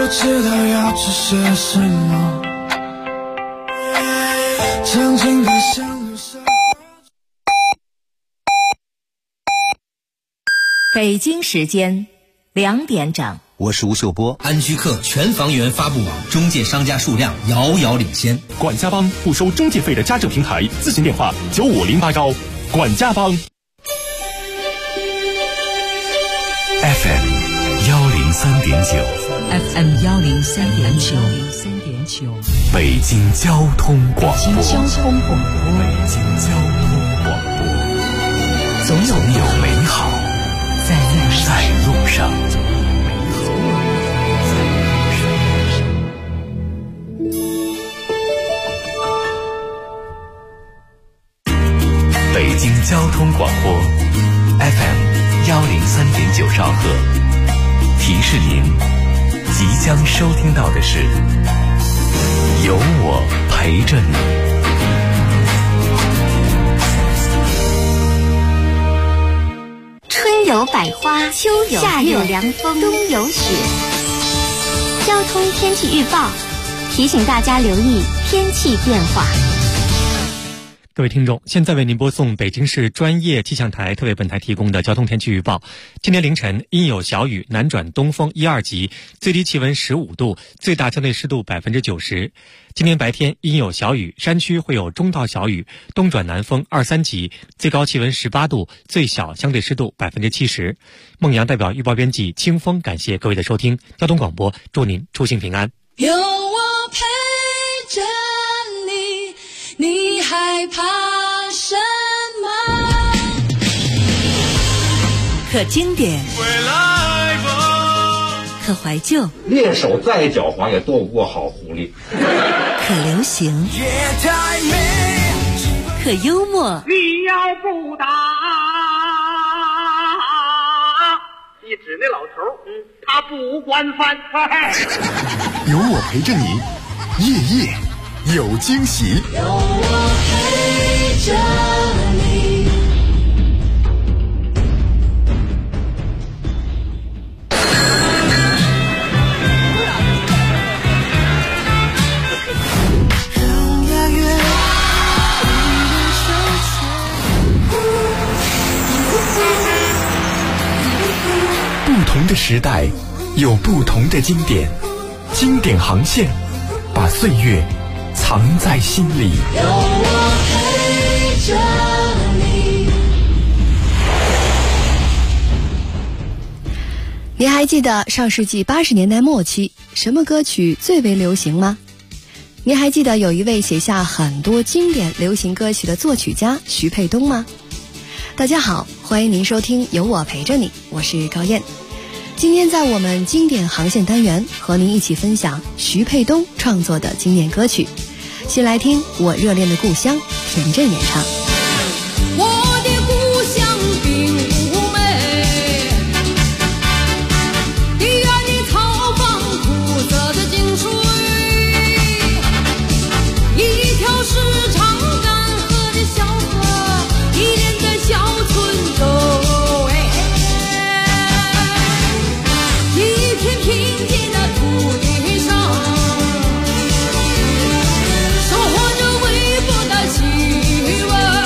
知道要吃些什么，曾经的像流沙。 北京时间2点整， 我是吴秀波。 安居客全房源发布网中介商家数量遥遥领先。 管家帮不收中介费的家政平台，咨询电话95080。管家帮。 FM 103.9 FM 103.9 北京交通广播。 北京交通广播，总有美好在路上。北京交通广播 FM 103.9兆赫，提示您即将收听到的是有我陪着你。 春有百花，秋有夏有凉风，冬有雪。交通天气预报提醒大家留意天气变化。 各位听众，现在为您播送北京市专业气象台特为本台提供的交通天气预报。今天凌晨阴有小雨，南转东风1、2级，最低气温15度，最大相对湿度90%。今天白天阴有小雨，山区会有中到小雨，东转南风2、3级，最高气温18度，最小相对湿度70%。孟阳代表预报编辑清风，感谢各位的收听。交通广播，祝您出行平安。 有我陪着你，你害怕什么？ 可经典，可怀旧， 猎手再狡猾也斗不过好狐狸。 可流行，可幽默。 你要不打，一指那老头，他不惯犯。 有我陪着你，夜夜有惊喜。 有我陪着你。 不同的时代有不同的经典，经典航线把岁月藏在心里。 有我陪着你。 您还记得上世纪80年代末期什么歌曲最为流行吗？您还记得有一位写下很多经典流行歌曲的作曲家徐沛东吗？大家好，欢迎您收听有我陪着你，我是高燕。今天在我们经典航线单元和您一起分享徐沛东创作的经典歌曲。先来听我热恋的故乡，田震演唱。 我的故乡并不美，地院的草房苦涩的井水，一条时常干涸的小河，一连在小村周围，一片贫瘠的土地上，收获着微薄的希望。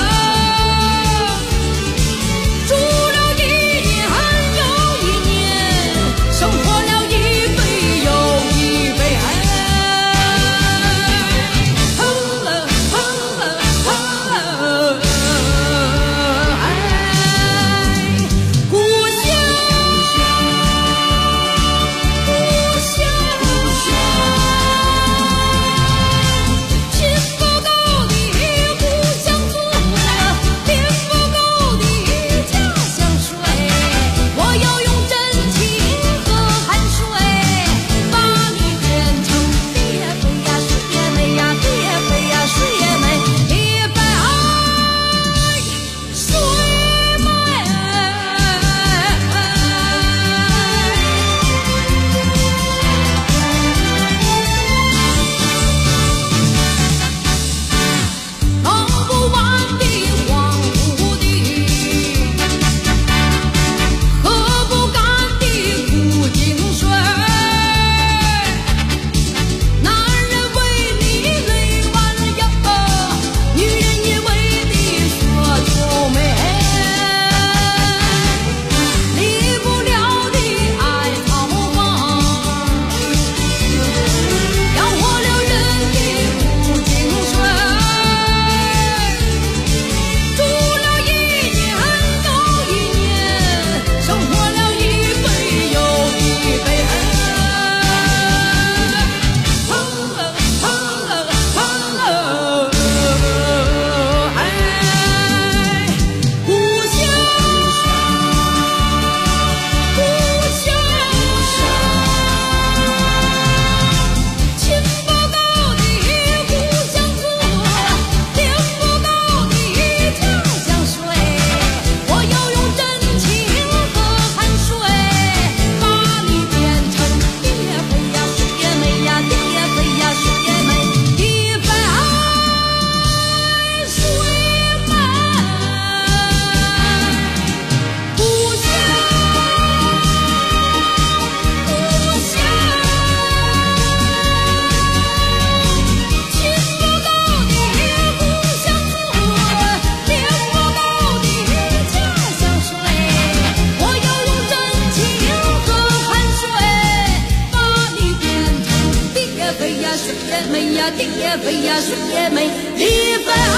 地也肥呀，水也美，一分爱，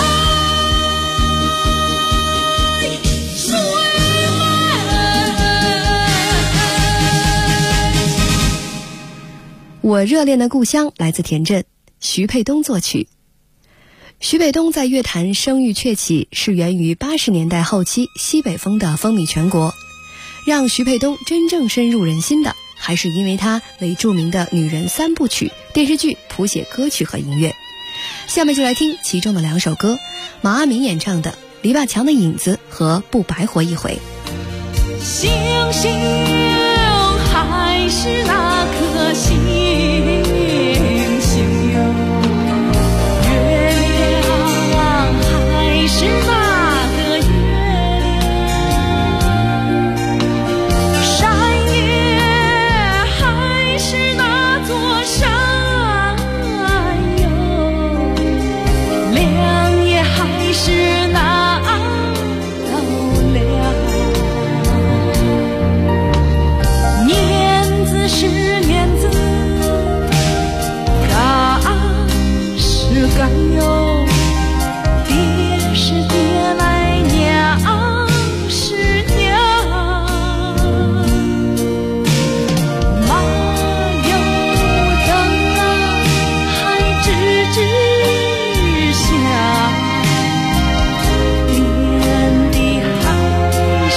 水我热恋的故乡来自田震，徐沛东作曲。徐沛东在乐坛声誉鹊起，是源于80年代后期西北风的风靡全国。让徐沛东真正深入人心的，还是因为他为著名的女人3部曲电视剧谱写歌曲和音乐。下面就来听其中的2首歌，马阿敏演唱的《篱笆墙的影子》和《不白活一回》。 星星还是那颗星星哟，月亮还是那个月亮，山也还是那座山哟，亮也还是那道亮。是面子，干是干哟，爹是爹来，娘是娘，马有灯啊，还吱吱响，连的还是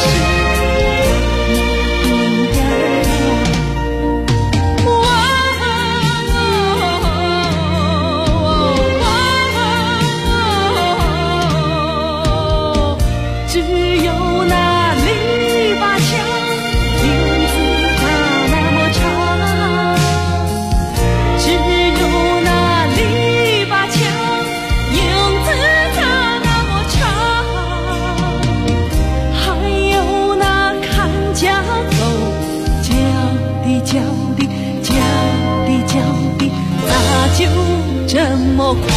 就这么快。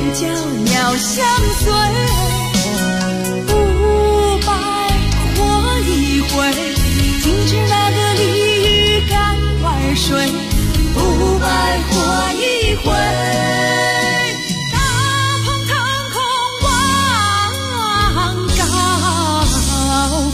袅袅相随，不白活一回，停止那个鲤鱼干玩水，不白活一回。大鹏腾空往高飞，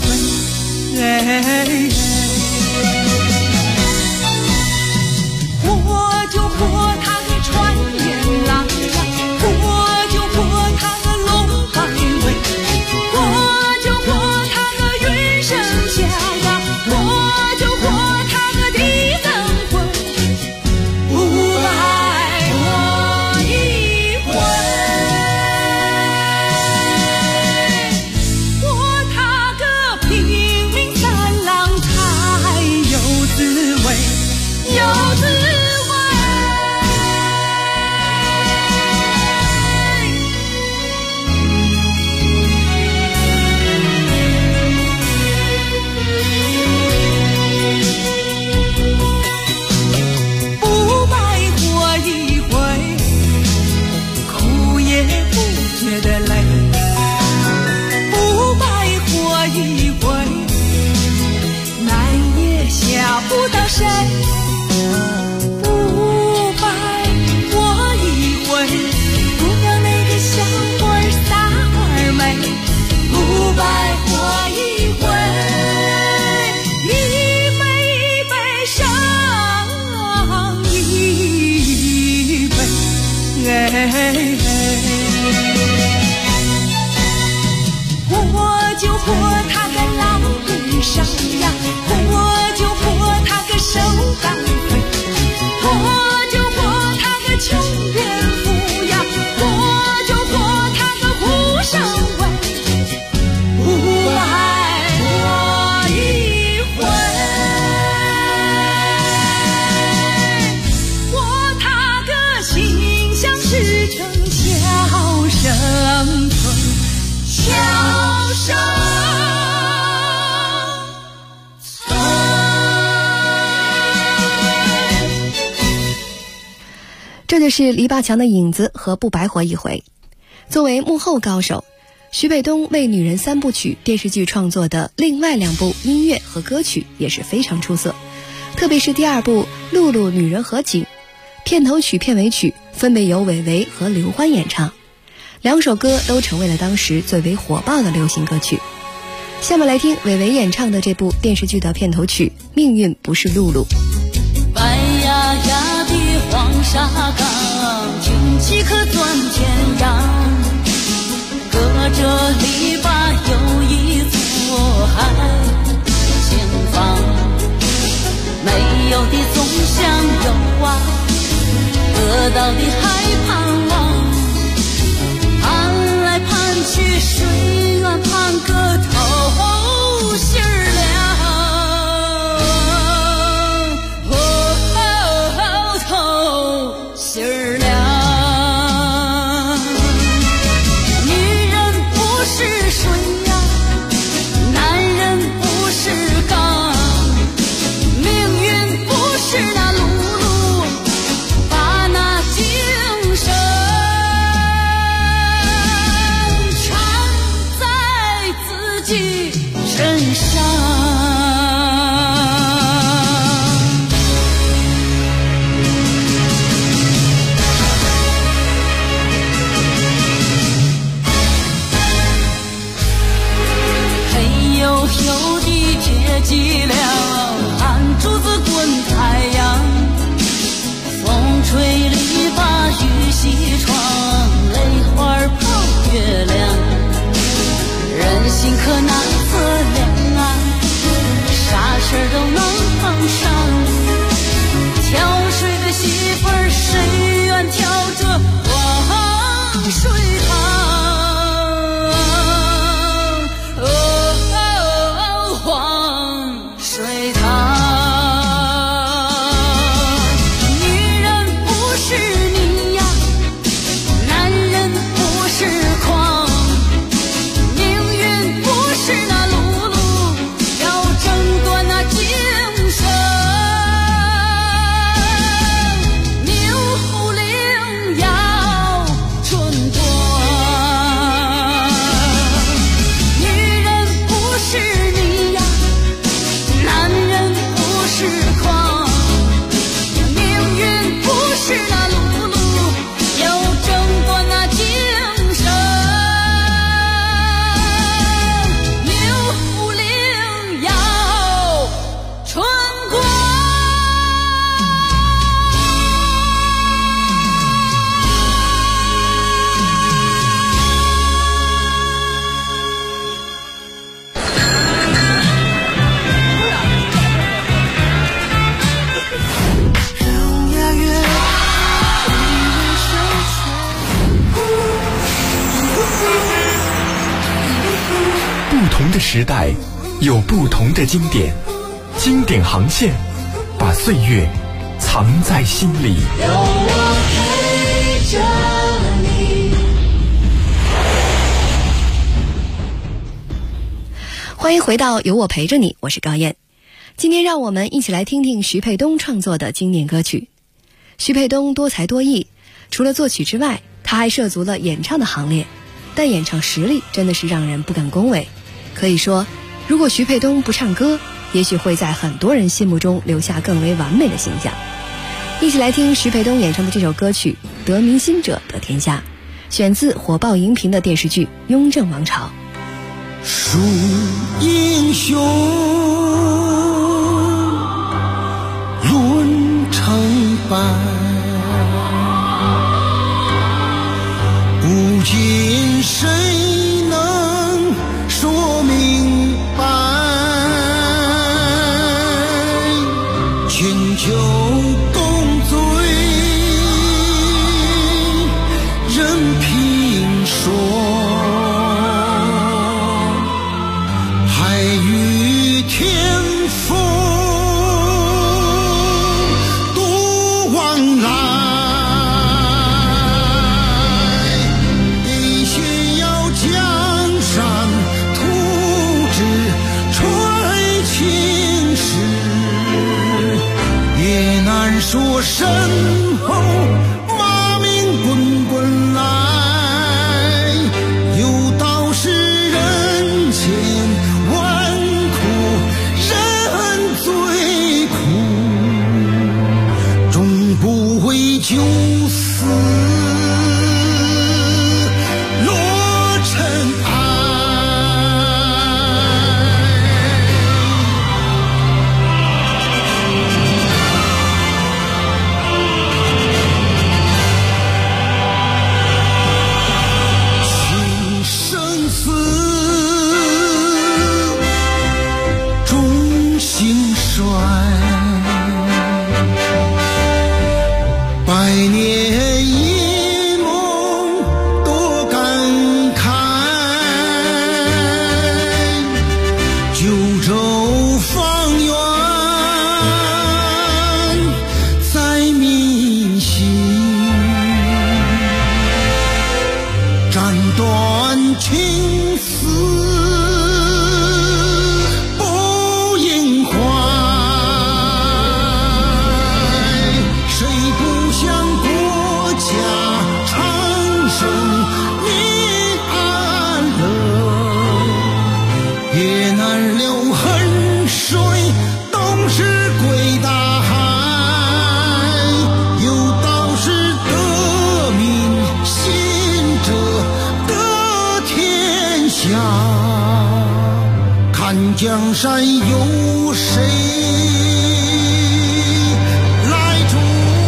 活就活他个穿云浪呀，活就活他个龙摆尾，活就活他个云升霞呀，活就活他个地增魂，不白活一回。活他个拼命三郎才有滋味，有滋味。不白活一回，哭也不觉得累，不白活一回，难也吓不到谁，不白活一回，姑娘那个小花儿撒花儿美，不白活一回，一杯一杯上一杯，活就活他个老人上呀，活就活他个手干飞，活就活他个穷人富呀，活就活他个虎生威，不白活一回。活他个心想事成，笑声存，笑声存。 这就是篱笆墙的影子和不白活一回。作为幕后高手，徐沛东为女人三部曲电视剧创作的另外2部音乐和歌曲也是非常出色，特别是第2部《露露女人和景》，片头曲、片尾曲分别由韦唯和刘欢演唱，2首歌都成为了当时最为火爆的流行歌曲。下面来听韦唯演唱的这部电视剧的片头曲《命运不是露露》。 白呀呀的黄沙岗，挺起可钻天涯，隔着篱笆有一座海，前方没有的总想有啊，得到的还盼望，盼来盼去谁愿盼个头心儿凉，头心儿凉。女人不是水呀，男人不是钢，命运不是那露露把那精神缠的时代，有不同的经典，经典航线，把岁月藏在心里。 有我陪着你。 欢迎回到有我陪着你，我是高燕。今天让我们一起来听听徐沛东创作的经典歌曲。徐沛东多才多艺，除了作曲之外，他还涉足了演唱的行列，但演唱实力真的是让人不敢恭维。可以说，如果徐沛东不唱歌，也许会在很多人心目中留下更为完美的形象。一起来听徐沛东演唱的这首歌曲《得民心者得天下》，选自火爆荧屏的电视剧《雍正王朝》。 树英雄论成败，古今谁能说明白？千秋共醉任评说，海与天风多往来，得先要江山图纸传青史，也难说身后马鸣滚滚来，有道是人间万苦人最苦，终不会就此落尘埃。情生死终兴衰，百年一梦多感慨，九州方圆在民心，斩断情丝不应怀，谁不想国家长生民安乐，也难留恨水东逝归大海，有道是得民心者得天下，看江山有谁来主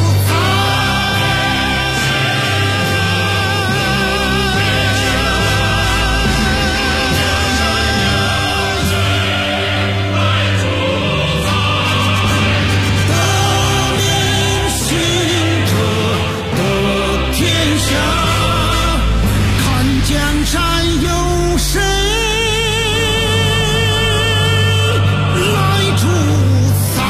得民心者得天下，看江山有谁来主宰。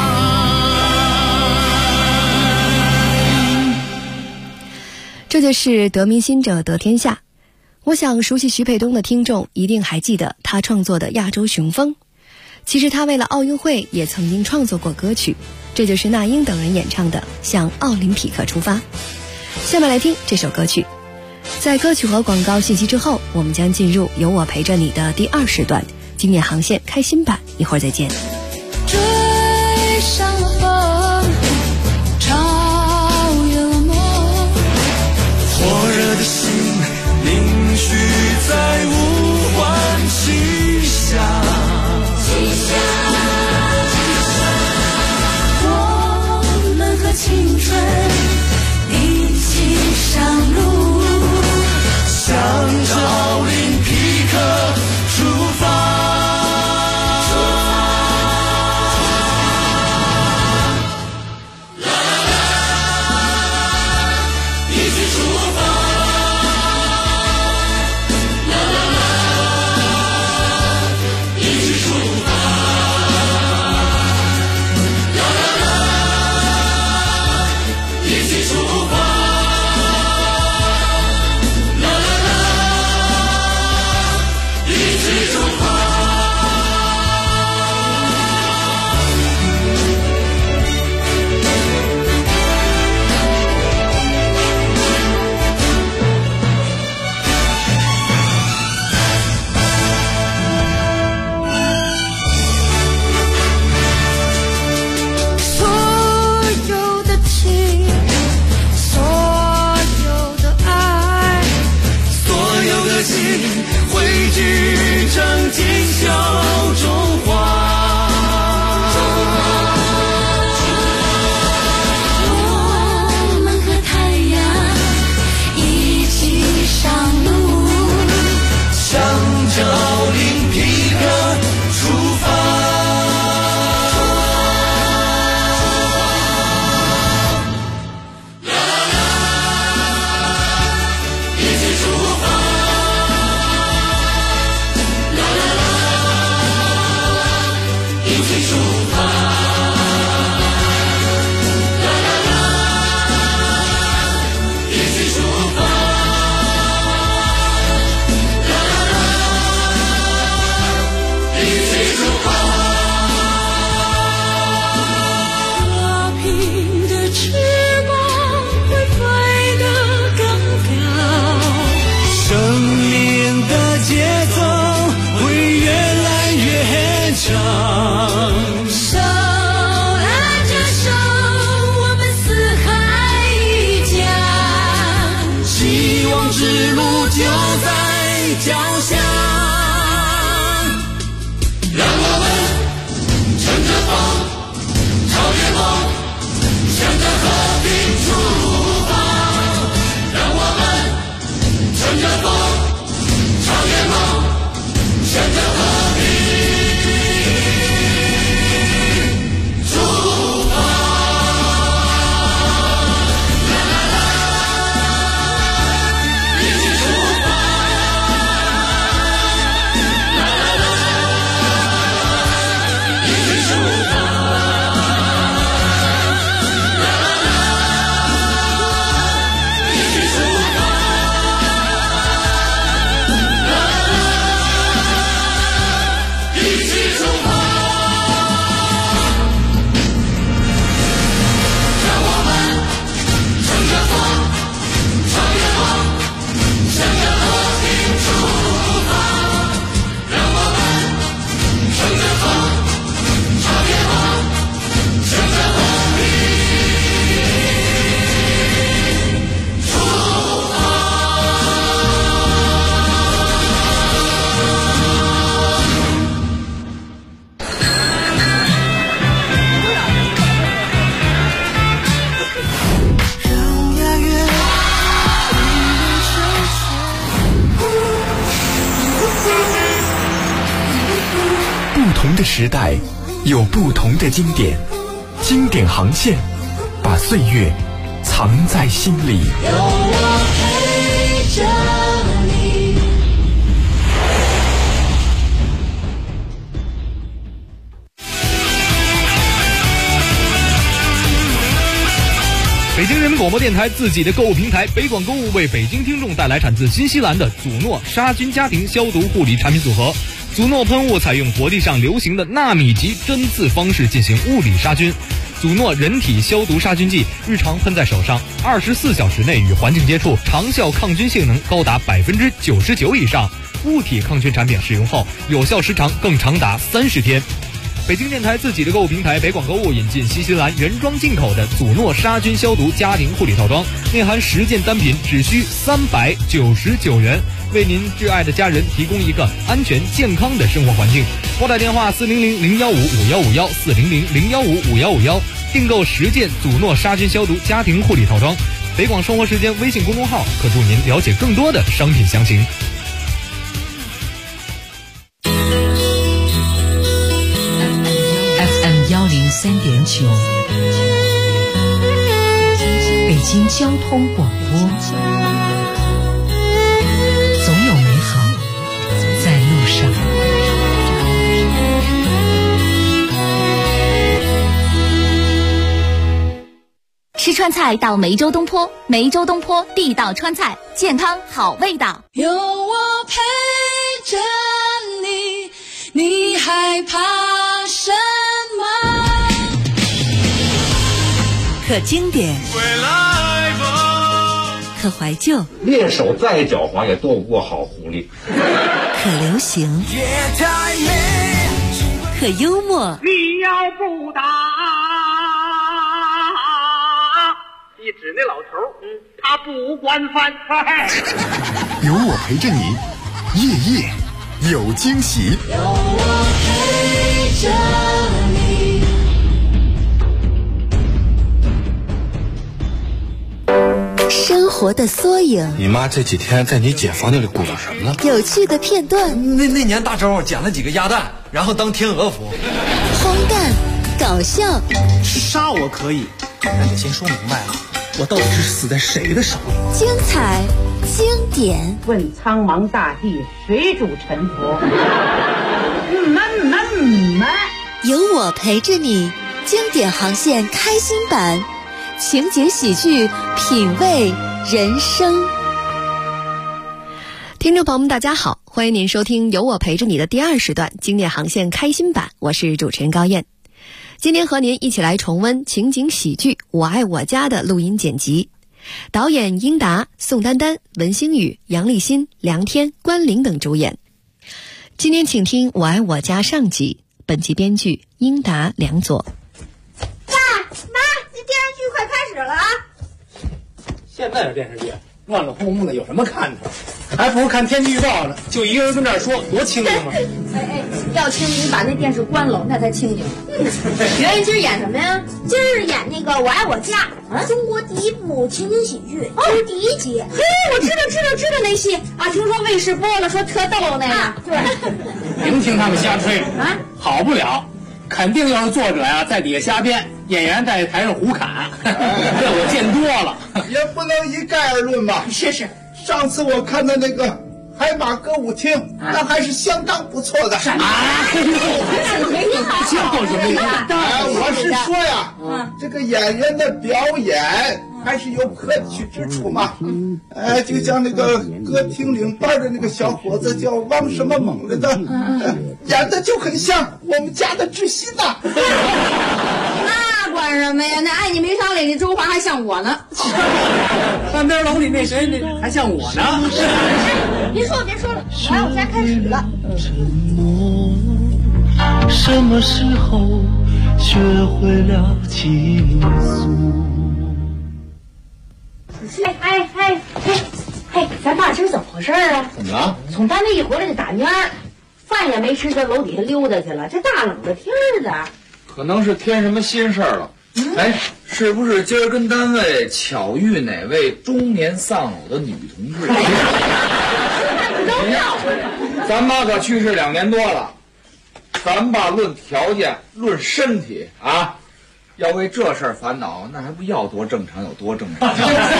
这就是得民心者得天下。我想熟悉徐沛东的听众一定还记得他创作的《亚洲雄风》。其实他为了奥运会也曾经创作过歌曲，这就是那英等人演唱的《向奥林匹克出发》。下面来听这首歌曲。在歌曲和广告信息之后，我们将进入有我陪着你的第2时段，经典航线开心版，一会儿再见。 追上了风，超越了梦， 火热的心凝聚在无欢旗下， 我们和青春一起上路， 向着奥林匹克出发。 希望之路就在脚下。让我们乘着风，超越梦，向着和平出发。让我们乘着风，超越梦，向着和平出发。啦啦啦，一起出发。啦啦啦，一起出发。啦啦啦，一起出发。啦啦啦，一起出发。让我们乘着风，超越梦，向着和平出发。让我们乘着风，超越梦，向着和平出发。让押韵不同的时代有不同的经典，经典航线把岁月藏在心里。 有我陪着你。 北京人民广播电台自己的购物平台北广购物为北京听众带来产自新西兰的祖诺杀菌家庭消毒护理产品组合。祖诺喷雾采用国际上流行的纳米级针刺方式进行物理杀菌。祖诺人体消毒杀菌剂日常喷在手上，24小时内与环境接触，长效抗菌性能高达99%以上。物体抗菌产品使用后，有效时长更长达30天。北京电台自己的购物平台北广购物引进新西兰原装进口的祖诺杀菌消毒家庭护理套装，内含10件单品，只需399元，为您挚爱的家人提供一个安全健康的生活环境。拨打电话400-015-5151 400-015-5151，订购10件祖诺杀菌消毒家庭护理套装。北广生活时间微信公众号可助您了解更多的商品详情。 103.9，北京交通广播，总有美好在路上。 吃川菜到梅州东坡，梅州东坡地道川菜，健康好味道。 有我陪着你，你害怕什么？ 可经典，可怀旧， 猎手再狡猾也斗不过好狐狸。 可流行，可幽默。 你要不打，一指那老头，他不惯犯。 有我陪着你，夜夜有惊喜。 有我陪着你。 生活的缩影， 你妈这几天在你姐房间里鼓捣什么呢？ 有趣的片段。 那年大周捡了几个鸭蛋，然后当天鹅服。 荒诞，搞笑。 杀我可以，但得先说明白了，我到底是死在谁的手里？ 精彩，经典。 问苍茫大地，谁主沉浮？ 有我陪着你，经典航线开心版。情景喜剧，品味人生。 听众朋友们大家好，欢迎您收听有我陪着你的第2时段经典航线开心版，我是主持人高燕。今天和您一起来重温情景喜剧《我爱我家》的录音剪辑，导演英达、宋丹丹、文星宇、杨立新、梁天、关凌等主演。今天请听《我爱我家》上集，本集编剧英达、梁左。 爸妈，这电视剧快开始了啊！ 现在的电视剧乱了哄哄的有什么看头？还不如看天气预报呢，就一个人跟这儿说，多清静啊！ 要清静，你把那电视关了，那才清静。圆圆今儿演什么呀？ 今儿演那个《我爱我家》，中国第一部情景喜剧，这是第1集。 嘿，我知道那戏啊，听说卫视播了，说特逗那个。 对， 别听他们瞎吹啊，好不了，肯定要是作者呀在底下瞎编，演员在台上胡侃，这我见多了。 也不能一概而论吧。 是。 上次我看的那个海马歌舞厅，那还是相当不错的。 叫什么呀？ 我是说呀，这个演员的表演还是有可取之处嘛。就像那个歌厅领班的那个小伙子叫王什么猛来的，演的就很像我们家的志新呐。 那管什么呀？那爱你没商量，那周华还像我呢。 半边楼里那谁那还像我呢。 别说了，我爱我家开始了。 什么时候学会了倾诉？ 咱爸今儿怎么回事啊？ 怎么了？ 从单位一回来就打蔫儿，饭也没吃，在楼底下溜达去了。这大冷的天儿的， 可能是添什么心事儿了。哎，是不是今儿跟单位巧遇哪位中年丧偶的女同志？咱妈可去世2年多了，咱爸论条件论身体啊，要为这事儿烦恼，那还不要多正常有多正常。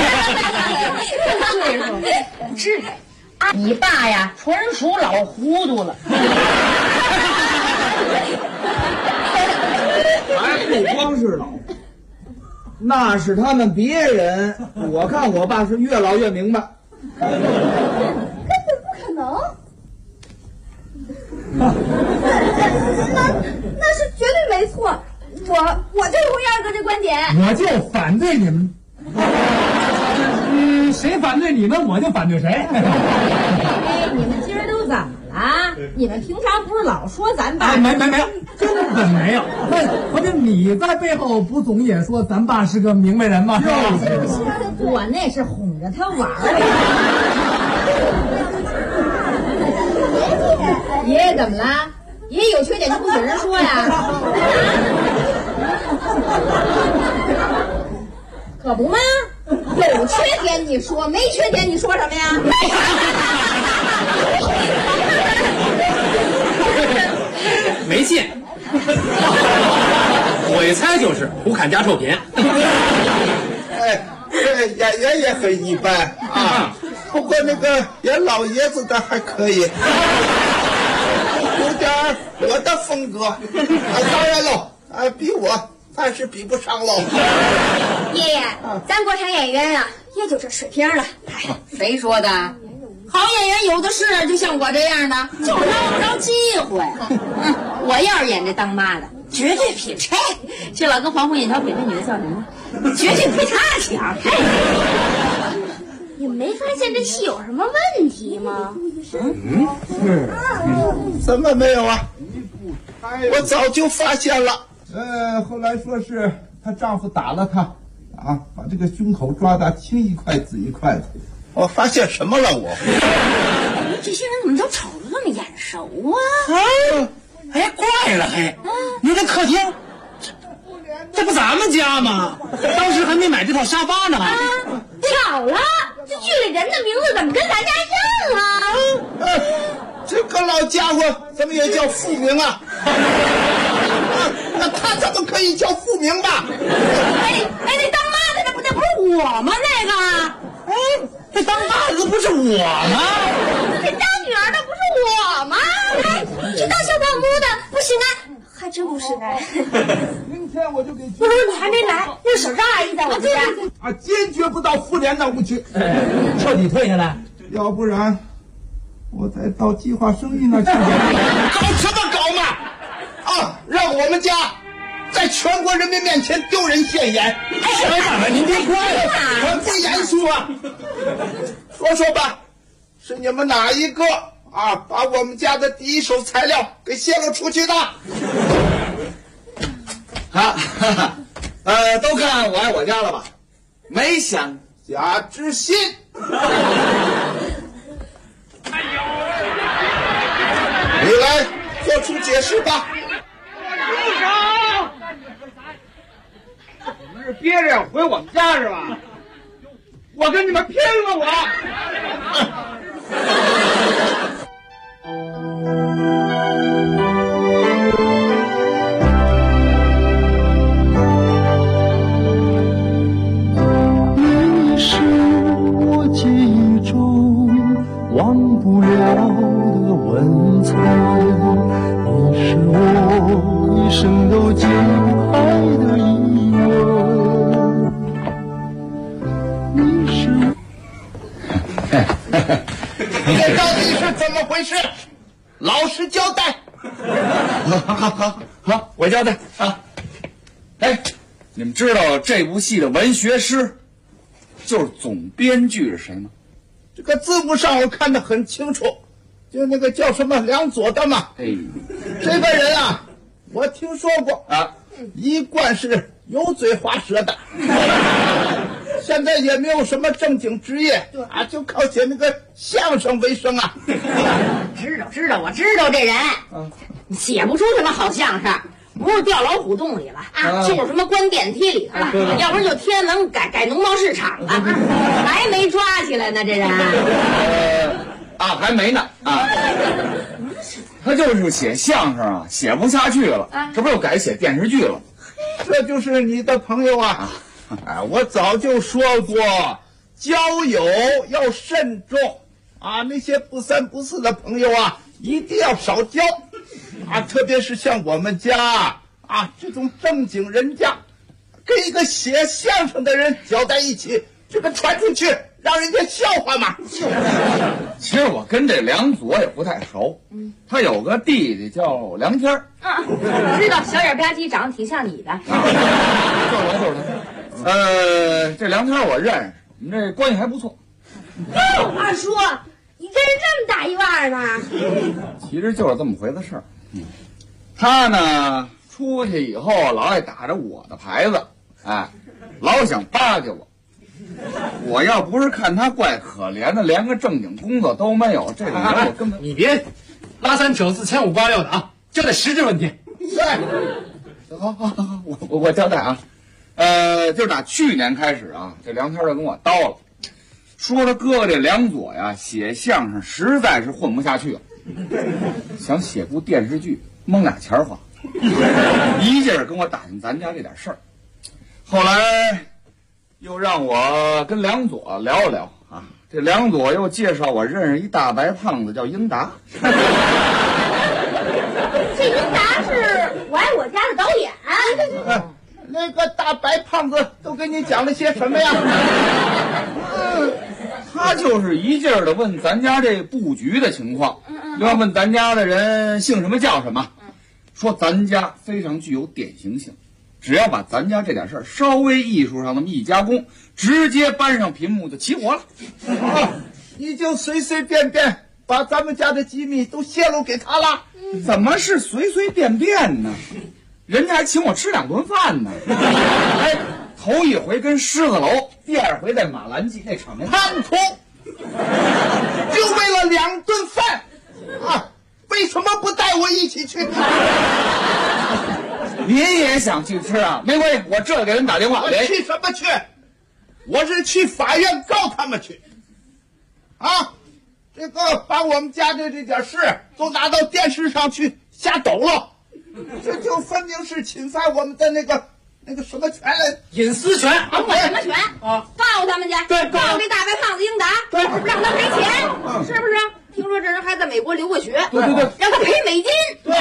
是你爸呀，纯属老糊涂了。 还不光是老，那是他们别人。我看我爸是越老越明白。 根本不可能。那是绝对没错。我就同意二哥这观点。 我就反对你们。谁反对你们，我就反对谁。 你们今儿都怎么了？你们平常不是老说咱爸？ 没有，根本没有。合着你在背后不总也说咱爸是个明白人吗？ 我那是哄着他玩儿。爷爷怎么了？爷爷有缺点就不准人说呀？可不吗？有缺点你说，没缺点你说什么呀？ 没劲。我一猜就是胡侃加臭贫。 这演员也很一般啊，不过那个演老爷子的还可以，有点我的风格。当然喽，比我暂时比不上喽。 爷爷，咱国产演员啊，也就这水平了。 谁说的？好演员有的是，就像我这样的，就捞不着机会。我要是演这当妈的，绝对比这老跟黄昏演小鬼那女的叫什么？绝对比她强。 你没发现这戏有什么问题吗？ 怎么没有啊？我早就发现了。后来说是她丈夫打了她，把这个胸口抓得青一块紫一块的。我发现什么了？我这些人怎么都瞅着那么眼熟啊？ 怪了你这客厅，这不咱们家吗？当时还没买这套沙发呢。 巧了，这剧里人的名字怎么跟咱家一样啊？ 这个老家伙怎么也叫富明啊？那他怎么可以叫富明吧？ 那当妈的那不是我吗？那个。 这当妈的不是我吗？ 这当女儿的不是我吗？这当小胖姑的不行啊，还真不是哎。 明天我就给。 不是你还没来，那手账阿姨在我们家。 坚决不到妇联那屋去， 彻底退下来， 要不然我再到计划生育那去。搞什么搞嘛？让我们家在全国人民面前丢人现眼。 爸爸，您别怪了， 很不严肃啊。说吧，是你们哪一个把我们家的第一手材料给泄露出去的？ 都看我爱我家了吧？没想贾志新你来做出解释吧。 住手！你们是憋着要回我们家是吧？我跟你们拼了我！ 你是我记忆中忘不了的文采，你是我一生都解不开的疑问，你是这到底是怎么回事？老实交代。 好，我交代啊。哎，你们知道这部戏的文学师就是总编剧是谁吗？ 这个字幕上我看得很清楚，就那个叫什么梁左的嘛。 哎， 这个人啊，我听说过啊， 一贯是油嘴滑舌的，现在也没有什么正经职业啊，就靠写那个相声为生啊。 知道，我知道这人，写不出什么好相声，不是掉老虎洞里了啊，就是什么关电梯里头了，要不然就天安门改农贸市场了，还没抓起来呢，这人。 还没呢啊。他就是写相声啊，写不下去了，这不又改写电视剧了？ 这就是你的朋友啊！哎，我早就说过，交友要慎重啊！那些不三不四的朋友啊，一定要少交啊！特别是像我们家啊这种正经人家，跟一个写相声的人搅在一起，这个传出去让人家笑话嘛。 其实我跟这梁左也不太熟，他有个弟弟叫梁天儿。 知道，小眼吧唧，长得挺像你的。 就是他。这梁天儿我认识，我们这关系还不错。 二叔，你这是这么大一腕呢？ 其实就是这么回事儿。他呢出去以后老爱打着我的牌子，哎，老想巴结我。我要不是看他怪可怜的，连个正经工作都没有，这个人我根本…… 你别拉三扯四、牵五挂六的啊，交代实质问题。 对，好，我交代啊。就是打去年开始啊，这梁天就跟我叨了，说他哥哥这梁左呀，写相声实在是混不下去了，想写部电视剧蒙俩钱花，一劲儿跟我打听咱家这点事儿。后来又让我跟梁左聊一聊啊，这梁左又介绍我认识一大白胖子叫英达。 这英达是我爱我家的导演。 那个大白胖子都跟你讲了些什么呀？ 他就是一劲儿的问咱家这布局的情况，又要问咱家的人姓什么叫什么，说咱家非常具有典型性，只要把咱家这点事儿稍微艺术上那么一加工，直接搬上屏幕就齐活了。 你就随随便便把咱们家的机密都泄露给他了？ 怎么是随随便便呢？人家还请我吃2顿饭呢。哎，头一回跟狮子楼，第二回在马兰记，那场面贪图，就为了2顿饭啊！为什么不带我一起去？ 您也想去吃啊？没关系，我这给人打电话。 我去什么去？我是去法院告他们去。啊，这个把我们家的这点事都拿到电视上去瞎抖了，这就分明是侵犯我们的那个什么权， 隐私权。 甭管什么权啊，告他们去。对，告这大白胖子英达，对，让他赔钱，是不是？听说这人还在美国留过学， 对， 让他赔美金。 对，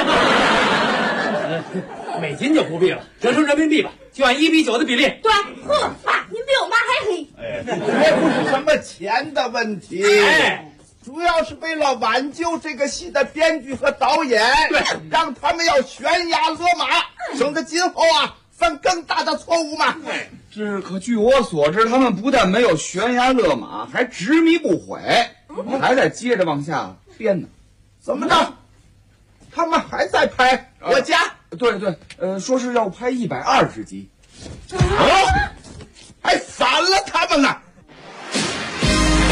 美金就不必了，折成人民币吧，就按1:9的比例。 对，呵，爸，您比我妈还黑。 这不是什么钱的问题，主要是为了挽救这个戏的编剧和导演，对，让他们要悬崖勒马，省得今后啊犯更大的错误嘛。 这可据我所知，他们不但没有悬崖勒马，还执迷不悔，还在接着往下编呢。 怎么着？他们还在拍我家？ 对，说是要拍120集。 还反了他们呢！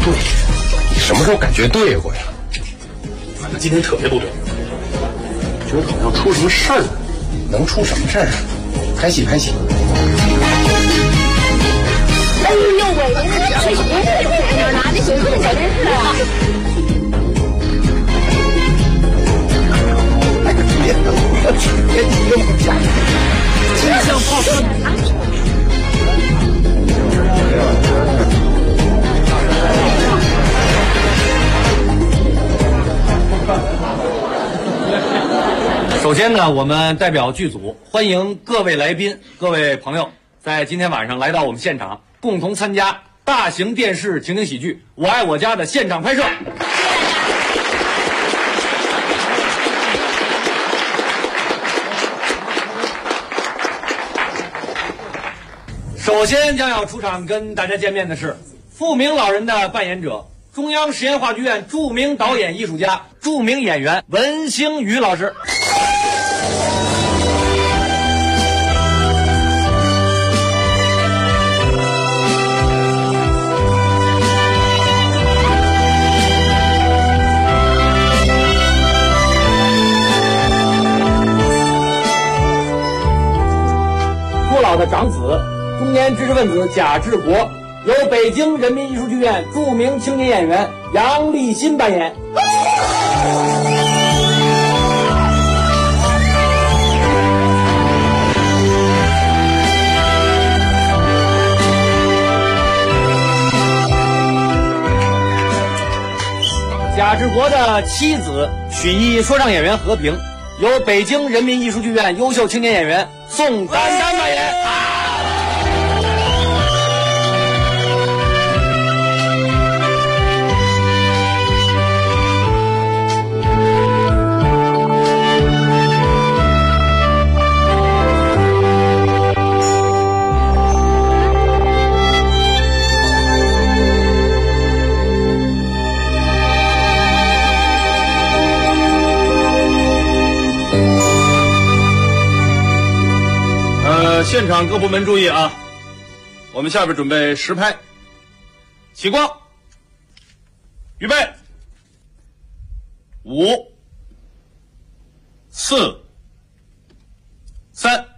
对，你什么时候感觉对过呀？ 反正今天特别不对，觉得好像出什么事儿了。 能出什么事儿啊？拍戏拍戏。 哎呦喂，那水电视在哪儿呢？那水电小电视啊！ 别激动一下， 金像炮车。 首先呢，我们代表剧组欢迎各位来宾、各位朋友，在今天晚上来到我们现场，共同参加大型电视情景喜剧《我爱我家》的现场拍摄。首先将要出场跟大家见面的是富明老人的扮演者，中央实验话剧院著名导演、艺术家、著名演员文星宇老师。朱老的长子，中年知识分子贾志国，由北京人民艺术剧院著名青年演员杨立新扮演。贾志国的妻子，曲艺说唱演员和平，由北京人民艺术剧院优秀青年演员宋丹丹扮演。现场各部门注意啊！我们下边准备实拍，起光，预备，5、4、3。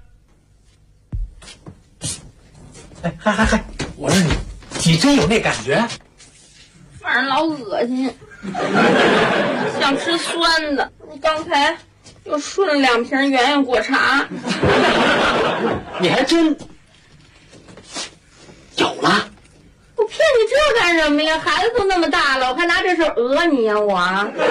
哎，嗨！我说你真有那感觉？ 反正老恶心，想吃酸的。你刚才又顺2瓶圆圆果茶。 你还真有了？ 我骗你这干什么呀？孩子都那么大了，我还拿这事讹你呀？我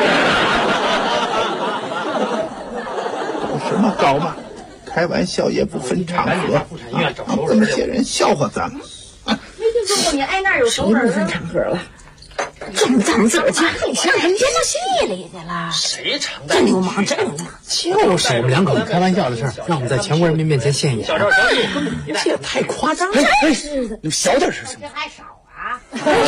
搞什么搞嘛？开玩笑也不分场合，这么些人笑话咱们。 没听说过你挨那儿有熟人？不分场合了。咱们自个儿家里事，人编到戏里去了。 谁承担？真流氓，真流氓！ 就是我们两口子开玩笑的事儿，让我们在全国人民面前现眼。小赵，这也太夸张了！ 真是的， 你小点声行吗？这还少啊！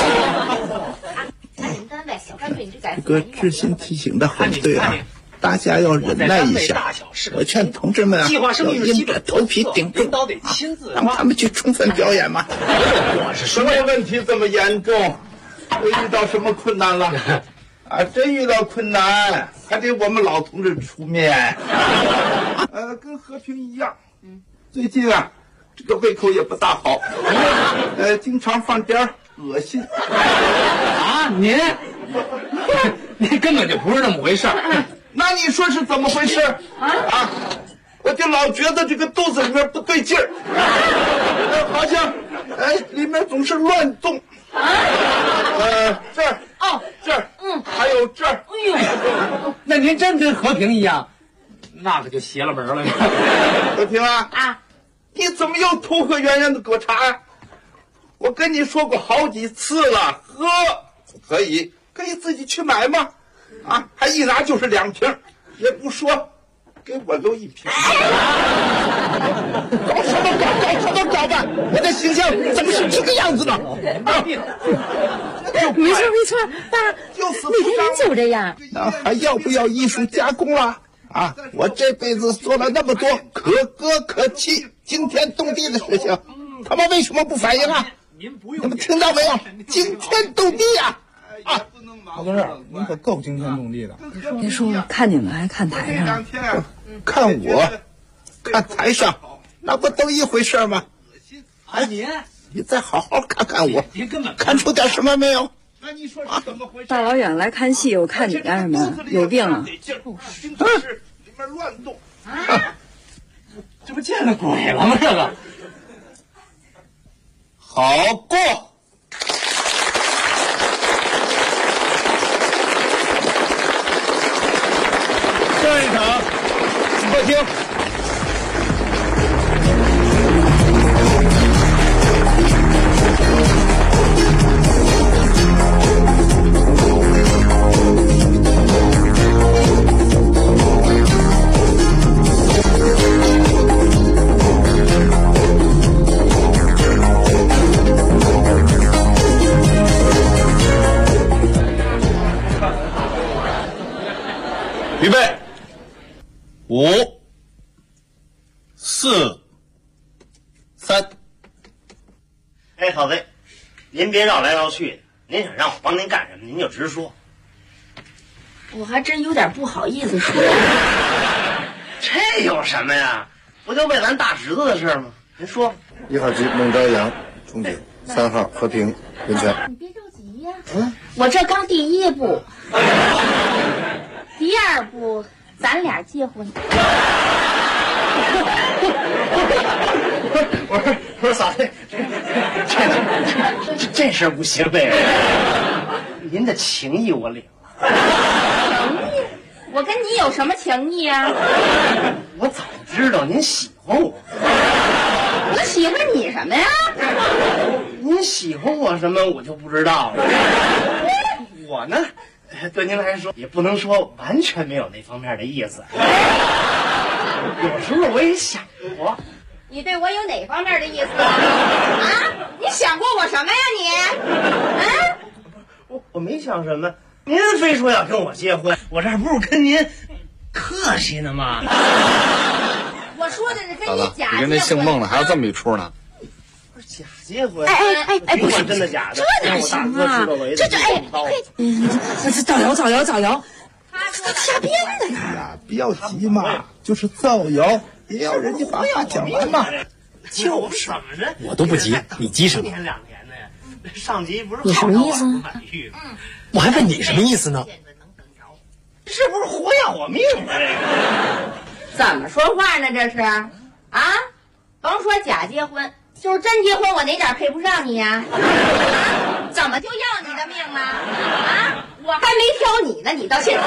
你们单位小干脆你这个知心提醒的很对啊，大家要忍耐一下。我劝同志们啊，要硬着头皮顶住，让他们去充分表演嘛。 我是什么问题这么严重？我遇到什么困难了？啊，真遇到困难，还得我们老同志出面。跟和平一样，最近啊，这个胃口也不大好，经常犯点恶心。 啊，您根本就不是那么回事儿。 那你说是怎么回事？啊，我就老觉得这个肚子里面不对劲儿，好像里面总是乱动。这儿这儿，还有这儿。 哎呦，那您真跟和平一样，那可就邪了门了。 和平啊，你怎么又偷喝圆圆的果茶呀？我跟你说过好几次了，喝可以自己去买嘛，啊，还一拿就是2瓶，也不说给我留1瓶。搞什么搞吧！我的形象怎么是这个样子呢？啊， 没错，爸，你这人就这样。 那还要不要艺术加工了？啊，我这辈子做了那么多可歌可泣、惊天动地的事情，他们为什么不反应啊？你们听到没有？惊天动地啊！ 啊！老同志，您可够惊天动地的。 别说看你们还看台上， 看我，看台上，那不都一回事吗？ 哎， 你再好好看看我， 您根本看出点什么没有？ 那你说是怎么回事？大老远来看戏，我看你干什么呀？有病啊！ 里面乱动啊！这不见了鬼了吗？这个好过。下一场，客厅。预备，5、4、3。 哎，郝飞，您别绕来绕去的，您想让我帮您干什么，您就直说。 我还真有点不好意思说。 这有什么呀？不就为咱大侄子的事吗？您说。 1号机孟朝阳，中景；3号和平，温泉。 你别着急呀，我这刚第1步。第2步，咱俩结婚。 我说嫂子，这事儿不行呗。您的情谊我领了。 情谊？我跟你有什么情谊啊？ 我早知道您喜欢我。 我喜欢你什么呀？ 您喜欢我什么我就不知道了。我呢？对您来说也不能说完全没有那方面的意思，有时候我也想过。 你对我有哪方面的意思啊？你想过我什么呀你？我没想什么，您非说要跟我结婚，我这不是跟您客气呢吗？ 我说的是跟你假结婚。 你跟那姓孟的还有这么一出呢？ 假结婚？ 哎，不是真的假的？ 这哪行啊？这造谣！他说瞎编的呀！ 哎呀，不要急嘛，就是造谣，也要人家把话讲完嘛。 就是怎么着？ 我都不急，你急什么？ 一天2天的呀，上级不是你什么意思？ 我还问你什么意思呢？ 这不是活要我命吗？这个怎么说话呢？这是啊？甭说假结婚。就是真结婚，我哪点配不上你呀？怎么就要你的命了？啊！我还没挑你呢，你倒先挑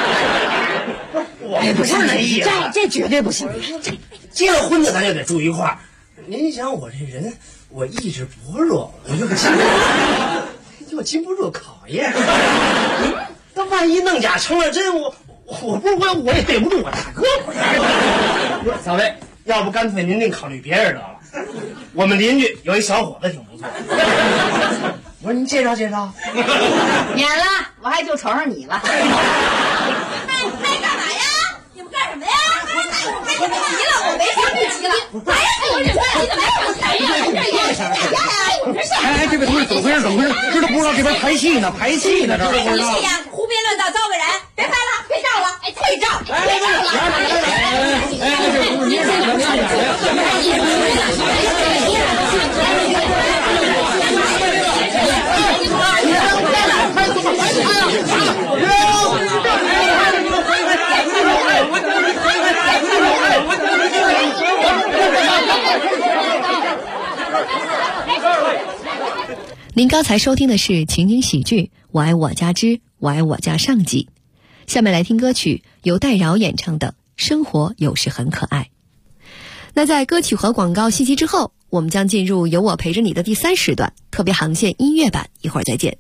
我不是那意思， 这绝对不行。 结了婚的咱就得住一块儿。您想我这人，我意志薄弱，我就经不住考验。那万一弄假成了真，我也对不住我大哥。不是，小薇，要不干脆您另考虑别人得了。我们邻居有一小伙子挺不错，我说您介绍介绍。 免了，我还就瞅上你了。哎，干嘛呀？你们干什么呀？哎，你急了，我没说你急了。哎呀，你怎么哎，这位同志怎么回事？知道不知道这边排戏呢？排戏呢？这排戏呀！胡编乱造，糟个人！别拍了，别照了，退照！ 您刚才收听的是情景喜剧《我爱我家之我爱我家》上集，下面来听歌曲由戴娆演唱的《生活有时很可爱》。那在歌曲和广告信息之后，我们将进入由我陪着你的第3时段特别航线音乐版，一会儿再见。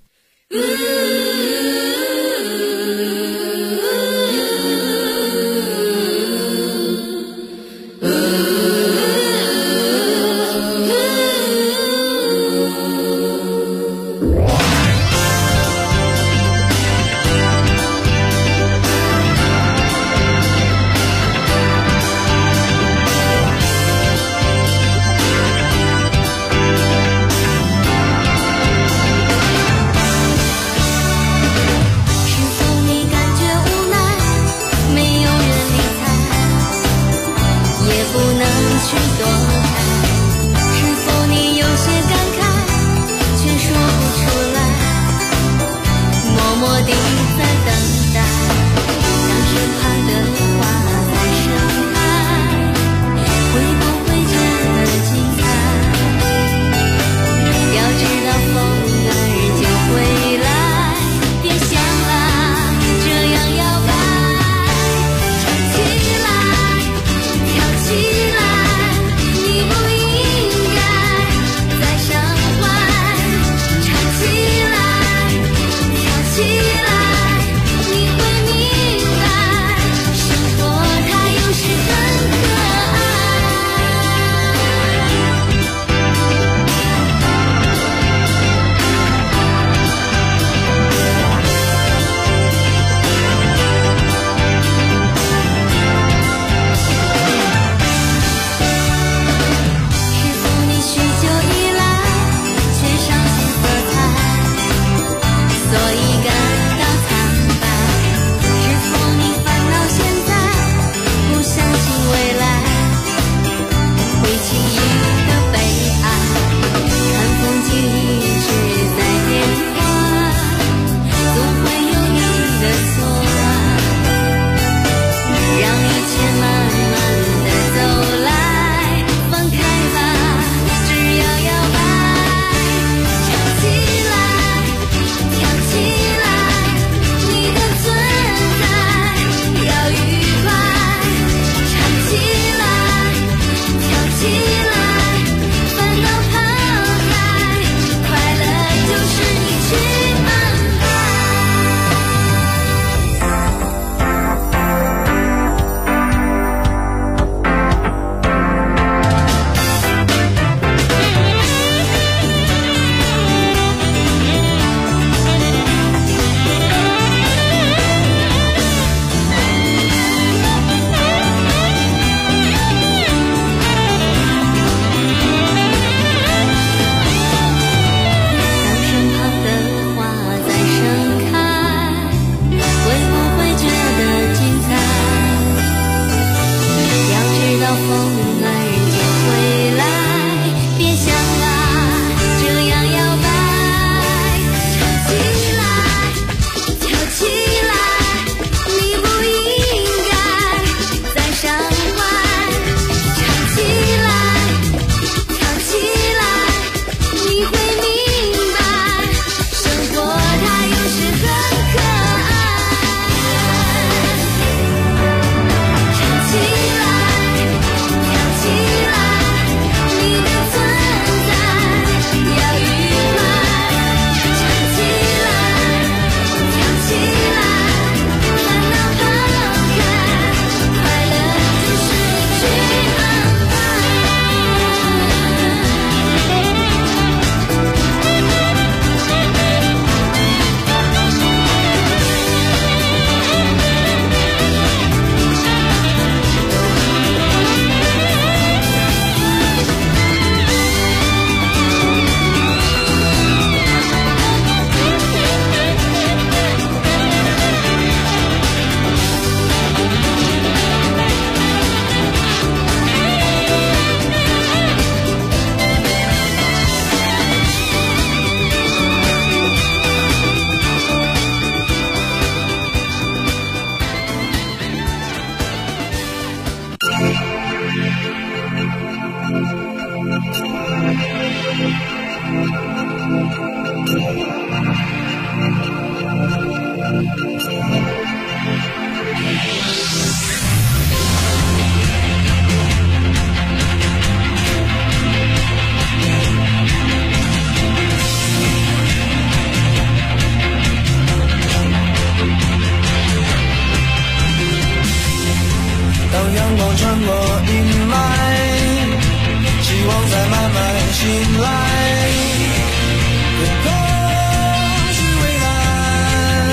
当阳光穿过阴霾，希望在慢慢醒来，天空是蔚蓝，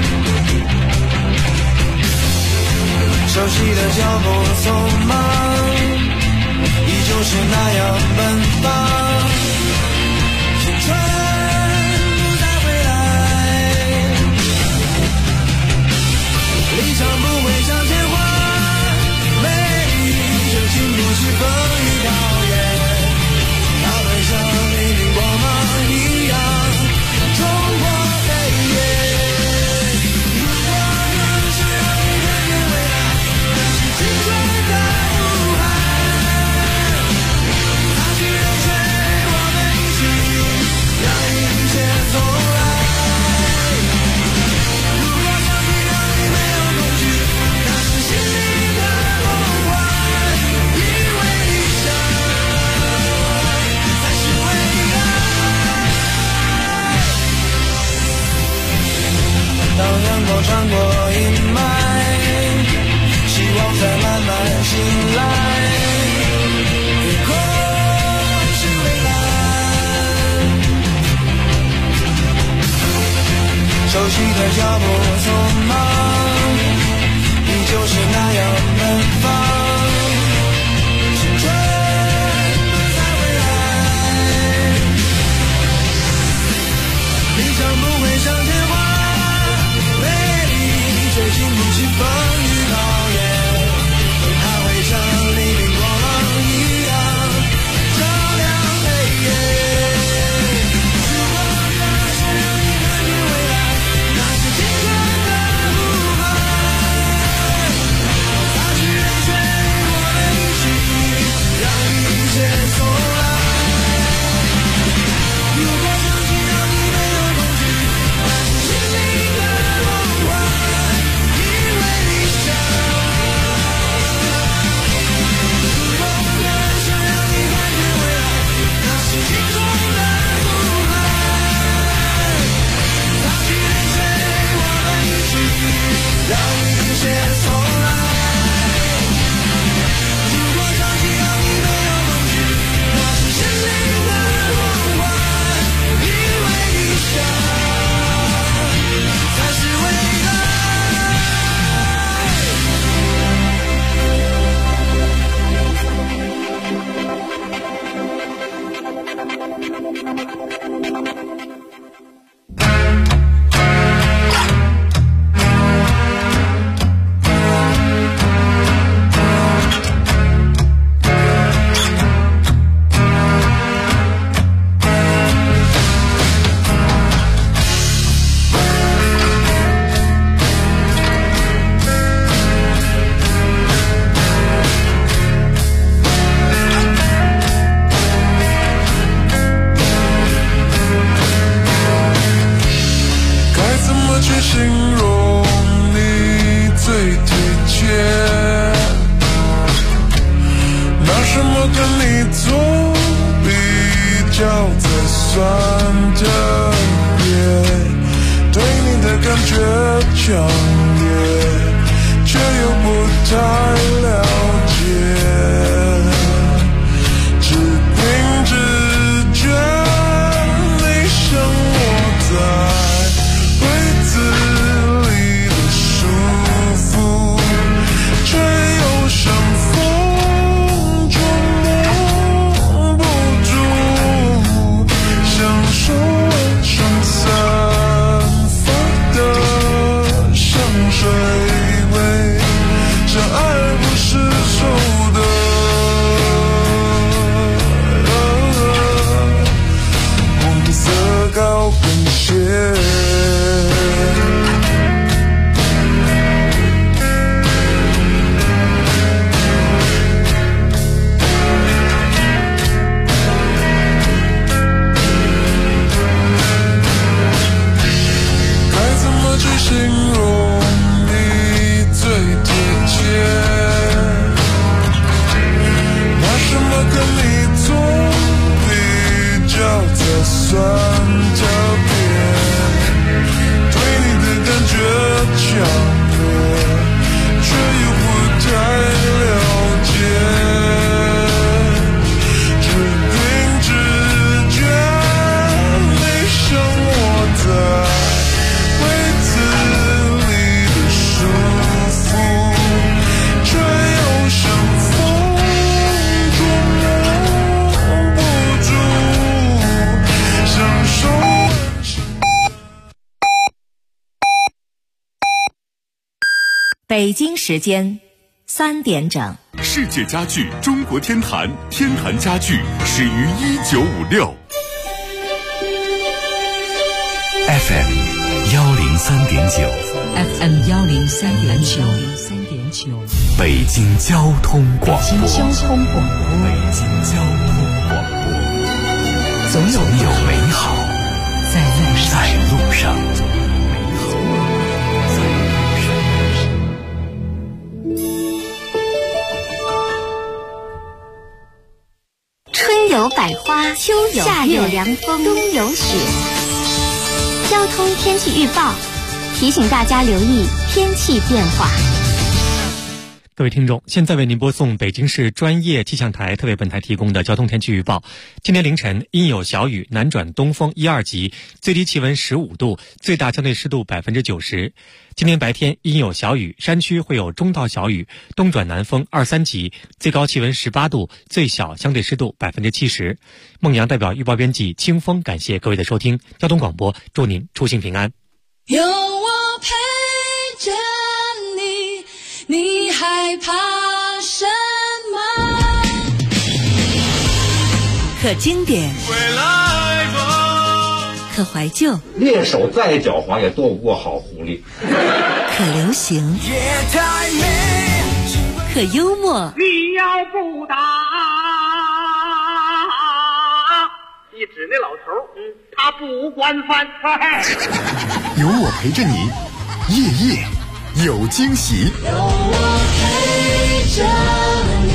熟悉的脚步匆忙，依旧是那样奔放，青春不再回来，理想不会向前滑，美丽就经不起风雨考验，它会像黎明光芒一样冲破黑夜。如果能是让你看见未来，那是青春的呼喊，擦去泪水，我们一起让一切重来。如果相信让你没有恐惧，那是心灵的梦幻，因为理想才是未来。当阳光穿过阴霾，希望在慢慢醒来，天空是蔚蓝，熟悉的脚步匆忙，依旧是那样奔放，青春不再回来，理想不会向前滑，美丽却经不起风雨考验，它会像黎明光芒一样照亮黑夜。如果那是让你看见未来，那是青春的呼喊，擦去泪水，我们一起让一切重来。如果相信让你没有恐惧，那是心灵的梦幻，因为理想。如果能是让你看见未来，那是青春的呼喊，擦去泪水，我们一起让一切重来。如果相信让你没有恐惧，那是心灵的梦幻，因为理想才是未来。该怎么去形容你最贴切？拿什么跟你做比较才算特别？对你的感觉强烈，却又不太了解，只凭直觉，你像我在柜子里的束缚，却又像风捉摸不住，享受晚上散发的香水味，像爱北京时间3点整。 世界家具中国天坛，天坛家具始于1956。 FM 103.9，FM 103.9， 北京交通广播， 北京交通广播， 总有美好在路上。 春有百花，秋有夏有凉风，冬有雪。交通天气预报提醒大家留意天气变化。 各位听众，现在为您播送北京市专业气象台特为本台提供的交通天气预报。今天凌晨阴有小雨，南转东风1、2级，最低气温15度，最大相对湿度90%。今天白天阴有小雨，山区会有中到小雨，东转南风2、3级，最高气温18度，最小相对湿度70%。孟阳代表预报编辑清风，感谢各位的收听。交通广播，祝您出行平安。 有我陪着你，你害怕什么？ 可经典，可怀旧， 猎手再狡猾也斗不过好狐狸。 可流行，可幽默。 你要不打，你指那老头，他不惯犯。 有我陪着你，夜夜有惊喜。 有我陪着你。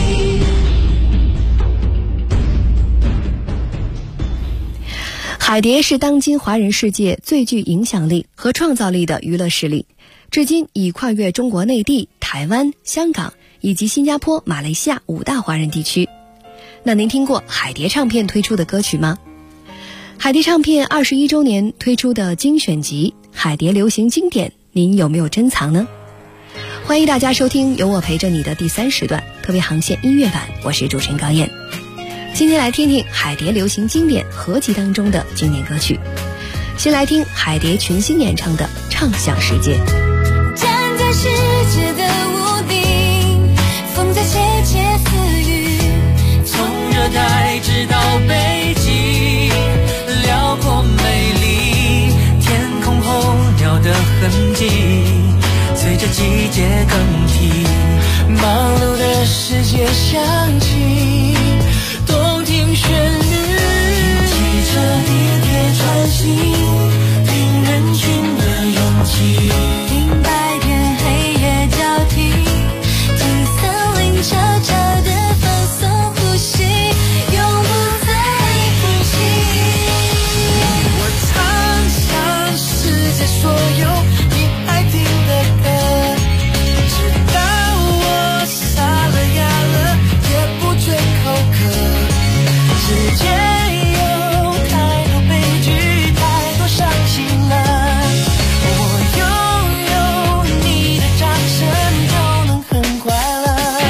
海蝶是当今华人世界最具影响力和创造力的娱乐势力，至今已跨越中国内地、台湾、香港以及新加坡、马来西亚5大华人地区。那您听过海蝶唱片推出的歌曲吗？海蝶唱片21周年推出的精选集《海蝶流行经典》，您有没有珍藏呢？欢迎大家收听有我陪着你的第3时段特别航线音乐版，我是主持人高燕。今天来听听海蝶流行经典合集当中的经典歌曲。先来听海蝶群星演唱的《畅想世界》。 站在世界的屋顶，风在窃窃私语，从热带直到北极，辽阔美丽，天空候鸟的痕迹，随着季节更替，忙碌的世界响起，动听旋律，记着地铁穿行，听人群的拥挤，听白天黑夜交替，听森林悄悄的放松呼吸，永不再呼吸。我唱响世界所有你爱听的歌，直到我傻了哑了也不追口渴。世界有太多悲剧，太多伤心了，我拥有你的掌声就能很快乐。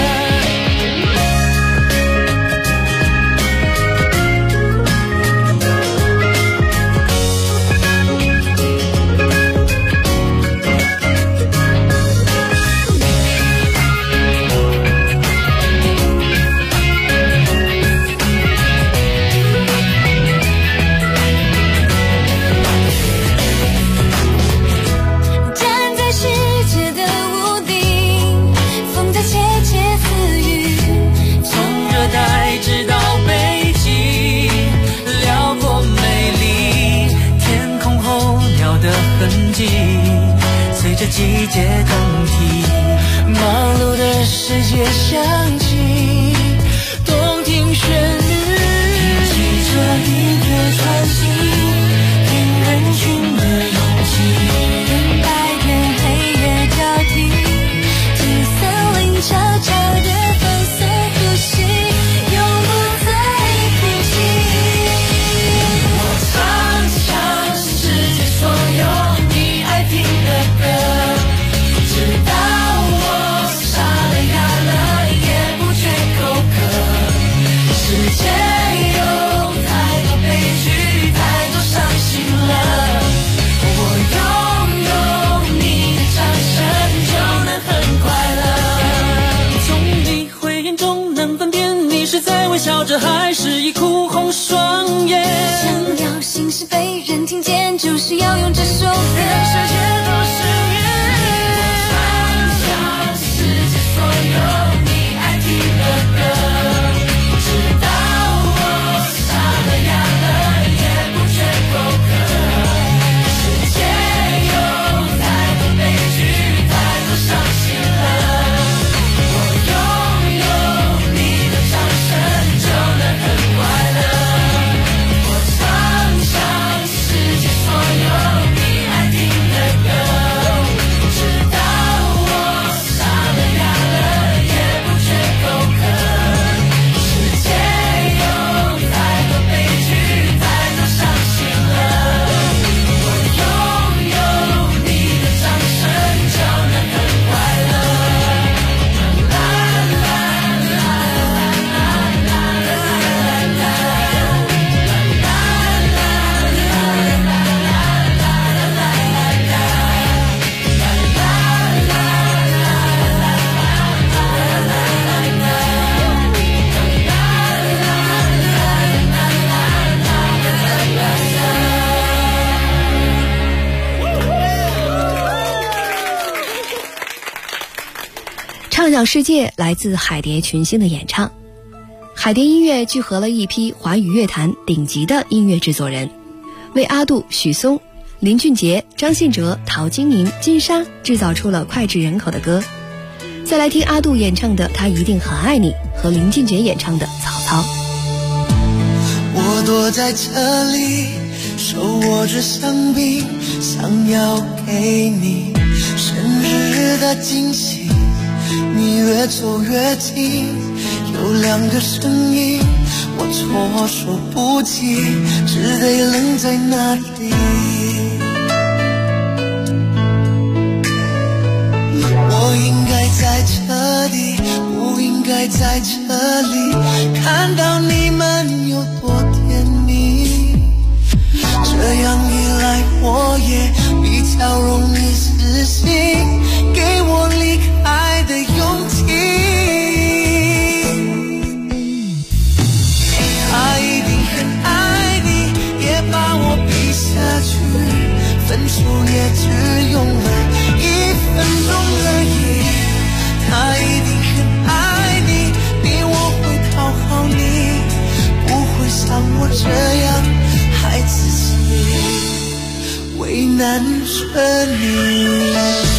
站在世界的屋顶，风在窃窃私语，从热带直到北极，辽阔美丽，天空候鸟的痕迹，随着季节更替，忙碌的世界响起，动听旋律，记着地铁穿行，听人群的拥挤，听白天黑夜交替，听森林悄悄的放松呼吸，永不再呼吸。我唱响世界所有你爱听的歌，直到我傻了哑了也不是要用这首歌让世界都是缘。我唱响世界所有你爱听的歌，直到我傻了哑了也不觉口渴。世界有太多悲剧，太多伤心了，我拥有你的掌声就能很快乐。我唱响世界所有你爱听的歌，直到我傻了哑了也不觉口渴。世界有太多悲剧，太多伤心了，我拥有你的掌声就能很快乐。啦啦啦啦啦啦畅想世界来自海蝶群星的演唱。海蝶音乐聚合了一批华语乐坛顶级的音乐制作人，为阿杜、许嵩、林俊杰、张信哲、陶晶莹、金莎制造出了脍炙人口的歌。再来听阿杜演唱的《他一定很爱你》和林俊杰演唱的《曹操》。 我躲在这里，手握着香槟，想要给你生日的惊喜。你越走越近，有两个声音，我措手不及，只得愣在那里。我应该在这里，不应该在这里，看到你们有多甜蜜。这样一来，我也比较容易死心，给我离开的勇气。他一定很爱你，也把我比下去，分手也只用了1分钟而已。他一定很爱你，比我会讨好你，不会像我这样害自己，为难着你。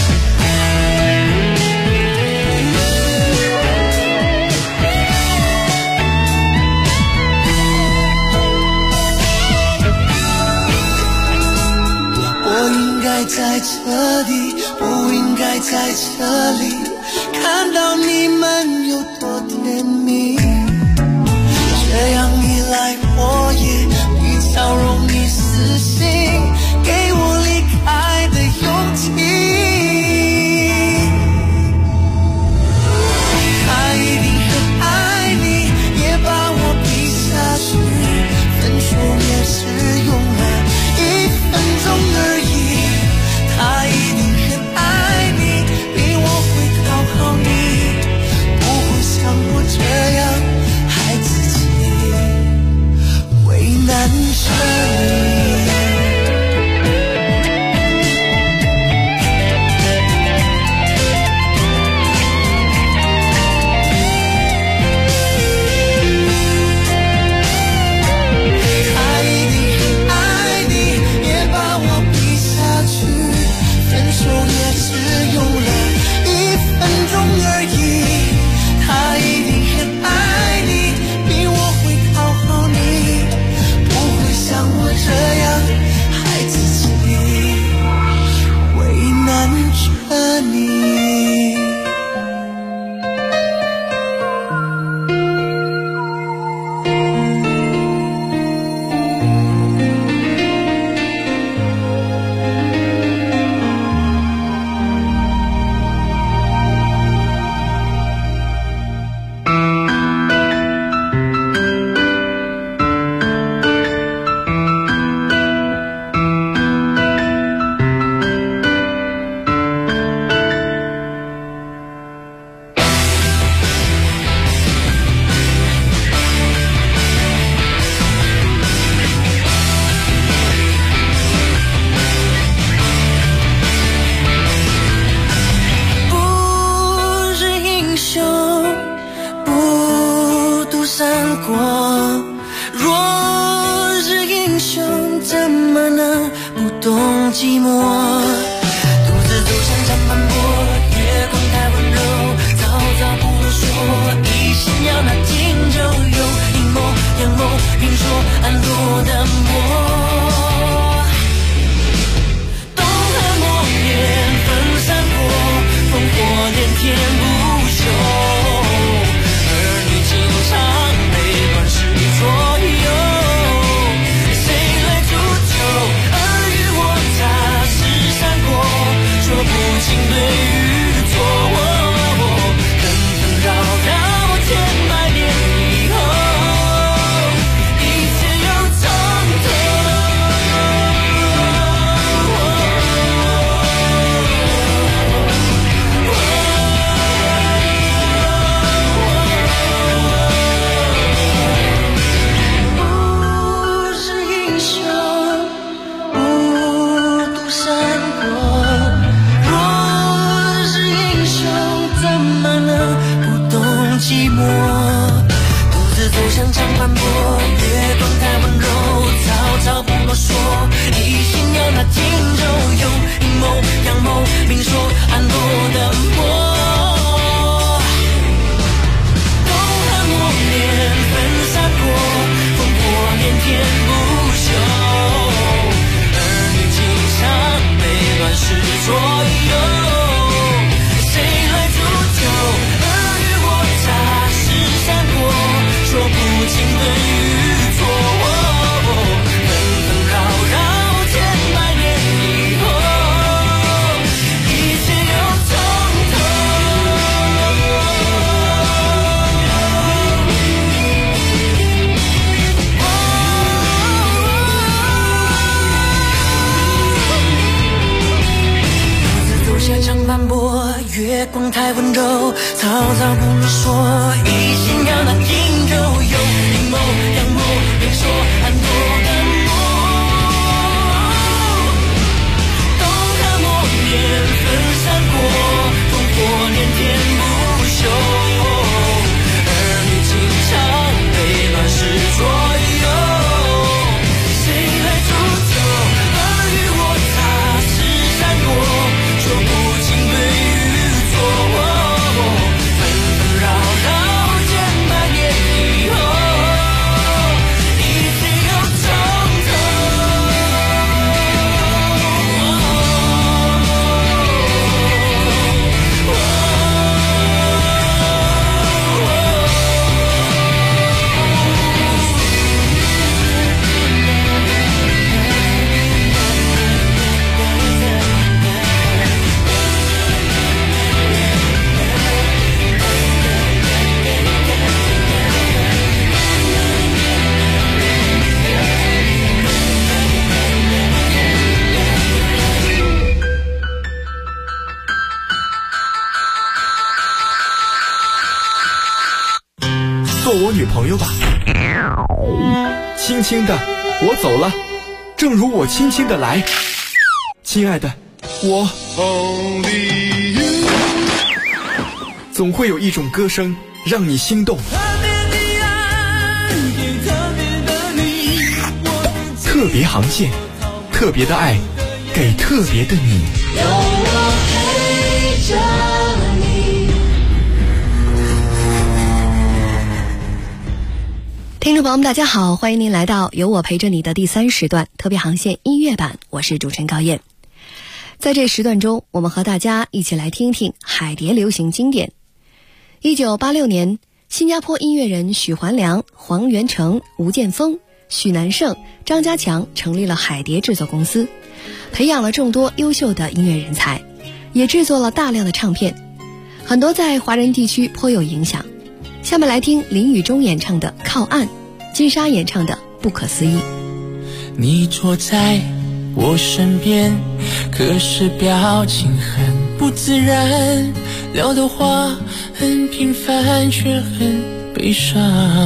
我应该在这里，不应该在这里，看到你们有多甜蜜。这样一来，我也比较容易死心，给我离开的勇气。他一定很爱你，也把我比下去，分手也只用了1分钟而已。他一定很爱你，比我会讨好你， 过。若是英雄，怎么能不懂寂寞？独自走向长坂坡，月光太温柔，早早不啰嗦，一心要那金州有阴谋阳谋，评说暗落的墨。东汉末年分散过，烽火连天不休，儿女情长被乱世左右，谁来煮酒？尔虞我诈是闪过，说不清对与错，纷纷扰扰千百年以后，一切又从头。不是英雄，无独善果。若是英雄，怎么能不懂寂寞？独自走向长坂坡，月光太温柔，草草不啰嗦，一心要那金州有阴谋阳谋，明说暗落的墨。东汉末年分散过，烽火连天不休，儿女情长被乱世左右，谁来煮酒？尔虞我诈是闪过，说不清对与错，纷纷扰扰千百年以后，一切又从头。独自走下长坂坡，月光太温柔，草草不啰嗦，一心要那金州有阴谋阳谋，明说暗落的墨。东汉末年分散过，烽火连天不休，儿女情长被乱世左右，谁来煮酒？尔虞我诈是闪过，说不清对与错，纷纷扰扰千百年以后，一切又从头。 做我女朋友吧，轻轻的我走了，正如我轻轻的来，亲爱的，我总会有一种歌声让你心动，特别航线，特别的爱，给特别的你。 有我陪着你。 听众朋友们大家好，欢迎您来到有我陪着你的第3时段特别航线音乐版，我是主持人高燕。在这时段中，我们和大家一起来听听海蝶流行经典。1986年，新加坡音乐人许环良、黄元成、吴建峰、许南胜、张家强成立了海蝶制作公司，培养了众多优秀的音乐人才，也制作了大量的唱片，很多在华人地区颇有影响。下面来听林宇中演唱的《靠岸》，金莎演唱的《不可思议》。 你坐在我身边，可是表情很不自然，聊的话很平凡却很悲伤。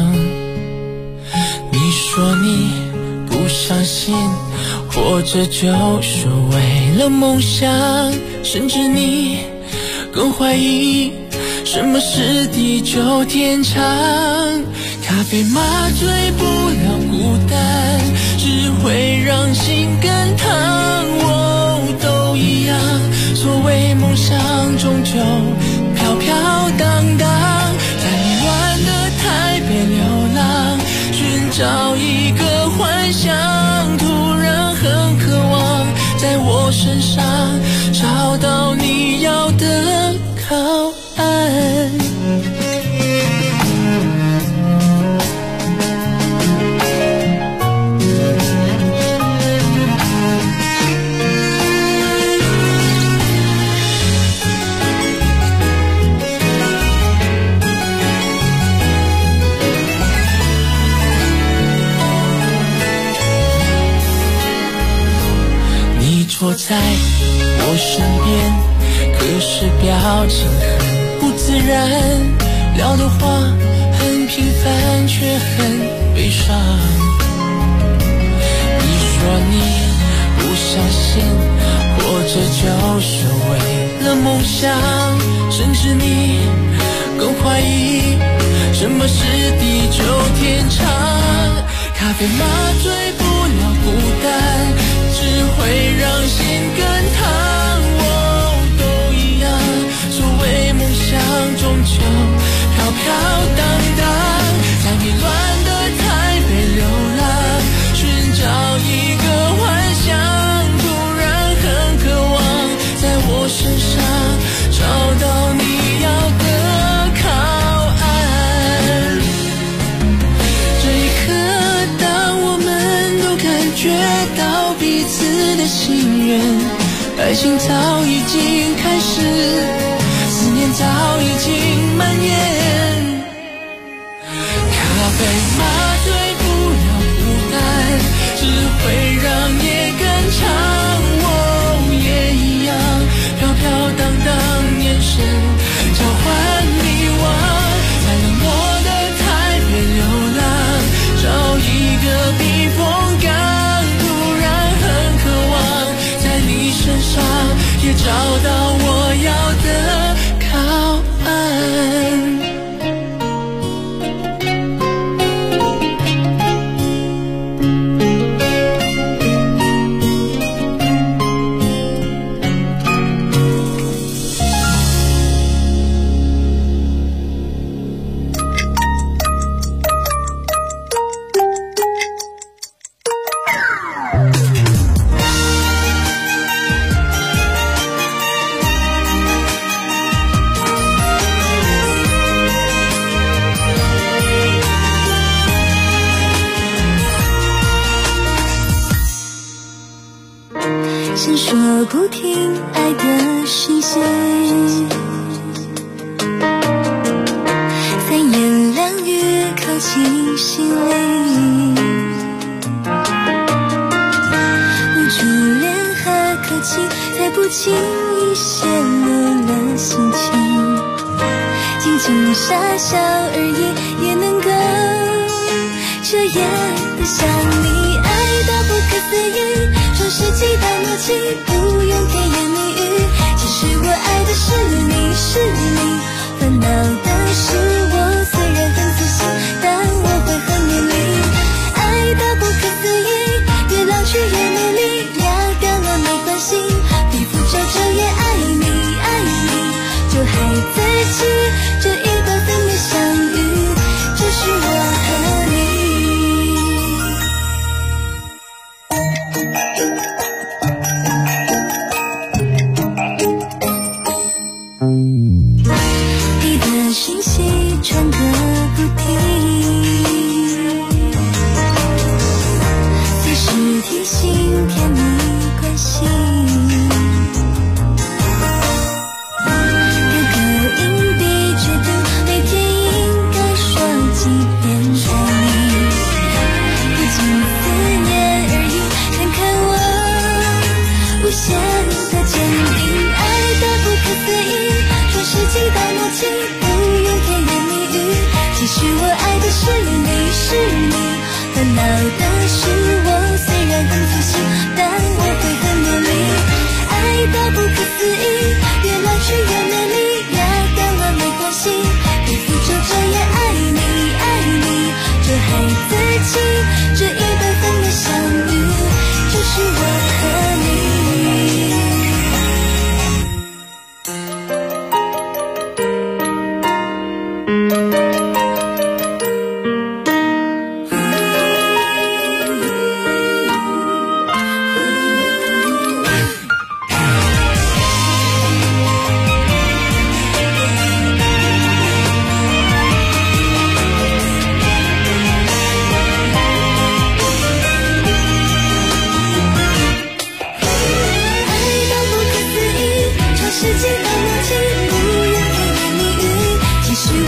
你说你不相信，活着就是为了梦想，甚至你更怀疑什么是地久天长？咖啡麻醉不了孤单，只会让心更烫。都一样，所谓梦想终究飘飘荡荡，在迷乱的台北流浪，寻找一个幻想，突然很渴望在我身上找到你要的靠岸。坐在我身边，可是表情很不自然，聊的话很平凡却很悲伤。你说你不相信活着就是为了梦想，甚至你更怀疑什么是地久天长。咖啡麻醉不了孤单，只会让心更烫。都一样，所谓梦想终究飘飘荡荡，在迷乱的台北流浪，寻找一个幻想，突然很渴望在我身上找到你要的靠岸。这一刻，当我们都感觉到彼此的心愿，爱情早已经开始，思念早已经蔓延。咖啡麻醉不了孤单，只会让夜更长。也一样，飘飘荡荡，眼神交换迷惘，在冷漠的台北流浪，找一个避风港，突然很渴望在你身上也找到我要的靠岸。 先说不听爱的讯息，三言两语靠近心里，无助脸和客气，才不轻易泄露了心情，静静傻笑而已，也能够这样的想你，爱到不可思议，创世纪的默契，不用甜言蜜语，其实我爱的是你，是你，烦恼的是我，虽然很仔细，但我会很努力，爱到不可思议，越老去越美丽，要掉了没关系，皮肤皱皱也爱你，爱你，就还在一起，这一段分别相遇，就是我和你。讯息传个不停，随时提醒甜蜜关系，有个硬币决定每天应该说几遍爱你，不仅思念而已，看看我无限的坚定，爱的不可思议，创世纪的默契，其实我爱的是你，是你，烦恼的是我，虽然很仔细，但我会很努力，爱到不可思议，越老去越美丽，要掉了没关系，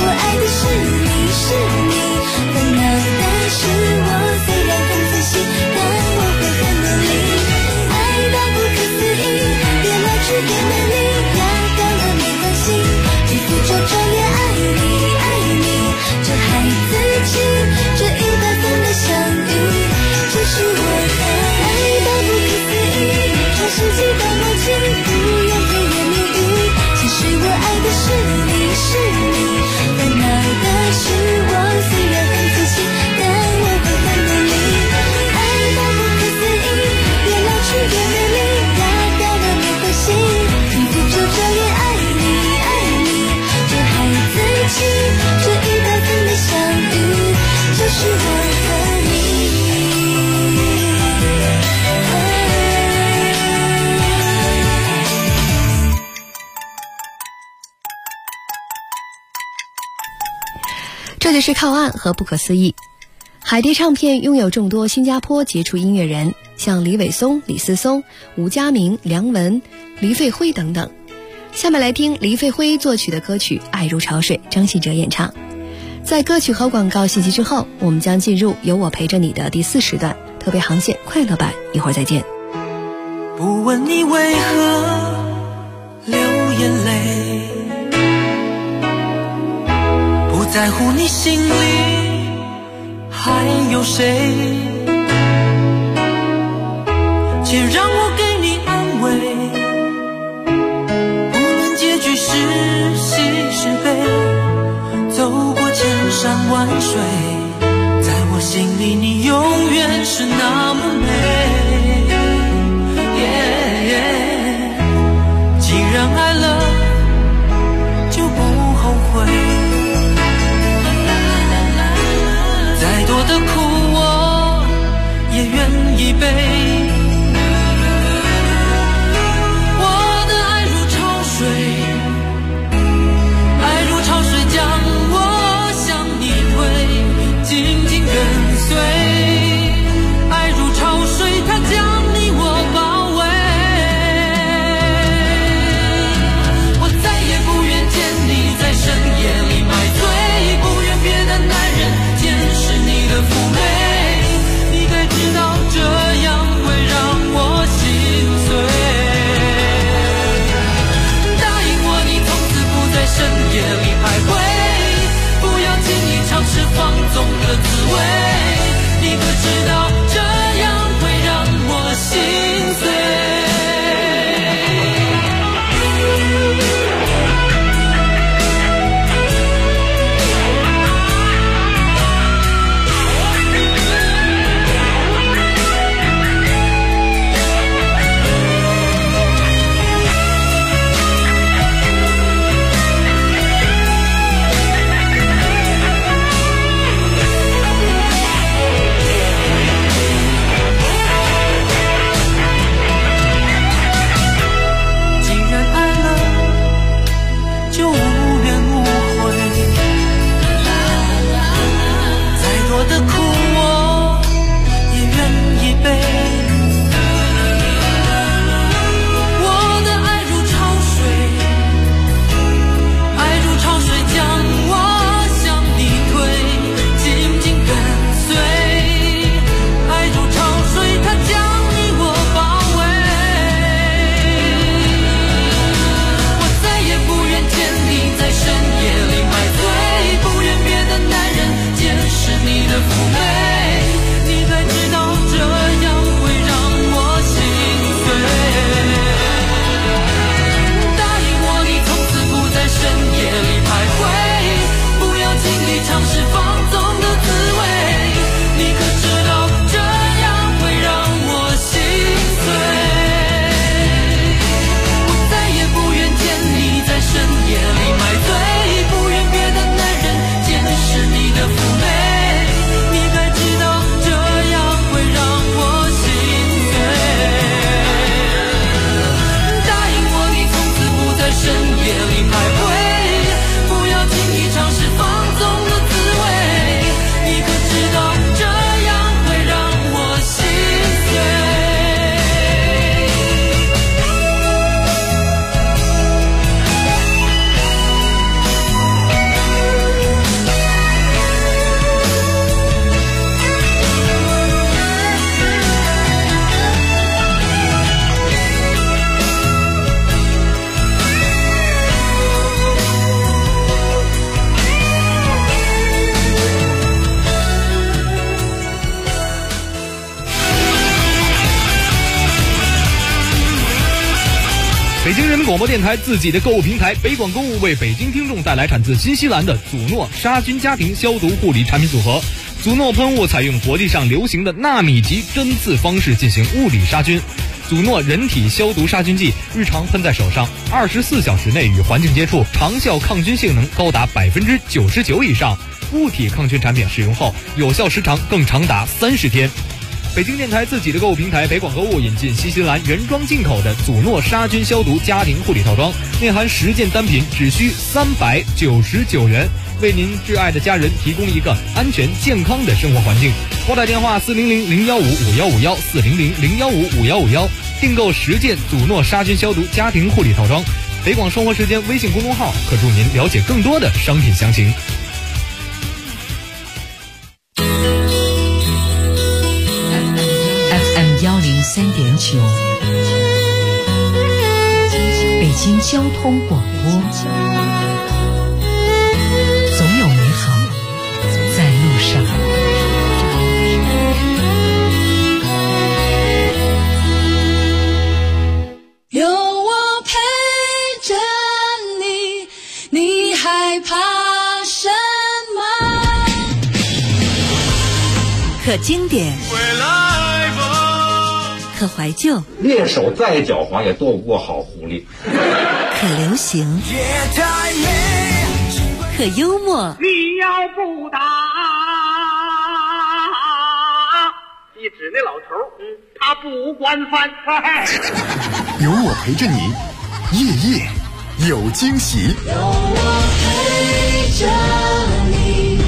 爱的是你，是你。烦恼的是我，虽然很仔细，但我会很努力。爱到不可思议，越老去越美丽，压倒了没关系，只负着专业爱你，爱你。这孩子气，这100分的相遇，就是我的爱到不可思议，创世纪的默契，不用甜言蜜语。其实我爱的是你，是你。烦恼的是我，虽然很仔细，但我会很努力。爱到不可思议，越老去越美丽，压倒了没关系，幸福就这样爱你，爱你。这孩子气，这100分的相遇，就是我和你。 这就是靠岸和不可思议。海蝶唱片拥有众多新加坡杰出音乐人，像李伟松、李思松、吴佳明、梁文、黎费辉等等。下面来听黎费辉作曲的歌曲《爱如潮水》，张信哲演唱。在歌曲和广告信息之后，我们将进入有我陪着你的第4时段特别航线快乐版，一会儿再见。 不问你为何流眼泪，不在乎你心里还有谁，且让我给你安慰，无论结局是喜是悲，走过千山万水，在我心里你永远是那么美。既然爱了就不后悔，再多的苦我也愿意背。我的爱如潮水，爱如潮水将我向你推，紧紧跟随。爱如潮水，它将你我包围。我再也不愿见你在深夜里买醉，不愿别的男人见识你的妩媚。你该知道这样会让我心碎。答应我你从此不在深夜里徘徊，不要轻易尝试放纵的滋味。你可知道这样会让我心碎。深夜里徘徊，不要轻易尝试放纵的滋味。 广播电台自己的购物平台北广购物为北京听众带来产自新西兰的祖诺杀菌家庭消毒护理产品组合。祖诺喷雾采用国际上流行的纳米级针刺方式进行物理杀菌。祖诺人体消毒杀菌剂日常喷在手上，24小时内与环境接触，长效抗菌性能高达99%以上。物体抗菌产品使用后，有效时长更长达30天。北京电台自己的购物平台北广购物引进新西兰原装进口的祖诺杀菌消毒家庭护理套装，内含10件单品，只需399元，为您挚爱的家人提供一个安全健康的生活环境。拨打电话400-015-5151 400-015-5151，订购10件祖诺杀菌消毒家庭护理套装。北广生活时间微信公众号可助您了解更多的商品详情。 103.9，北京交通广播，总有美好在路上。 有我陪着你，你害怕什么？ 可经典，可怀旧， 猎手再狡猾也斗不过好狐狸。 可流行，可幽默。 你要不打，一指那老头他不惯犯。 有我陪着你，夜夜有惊喜。 有我陪着你。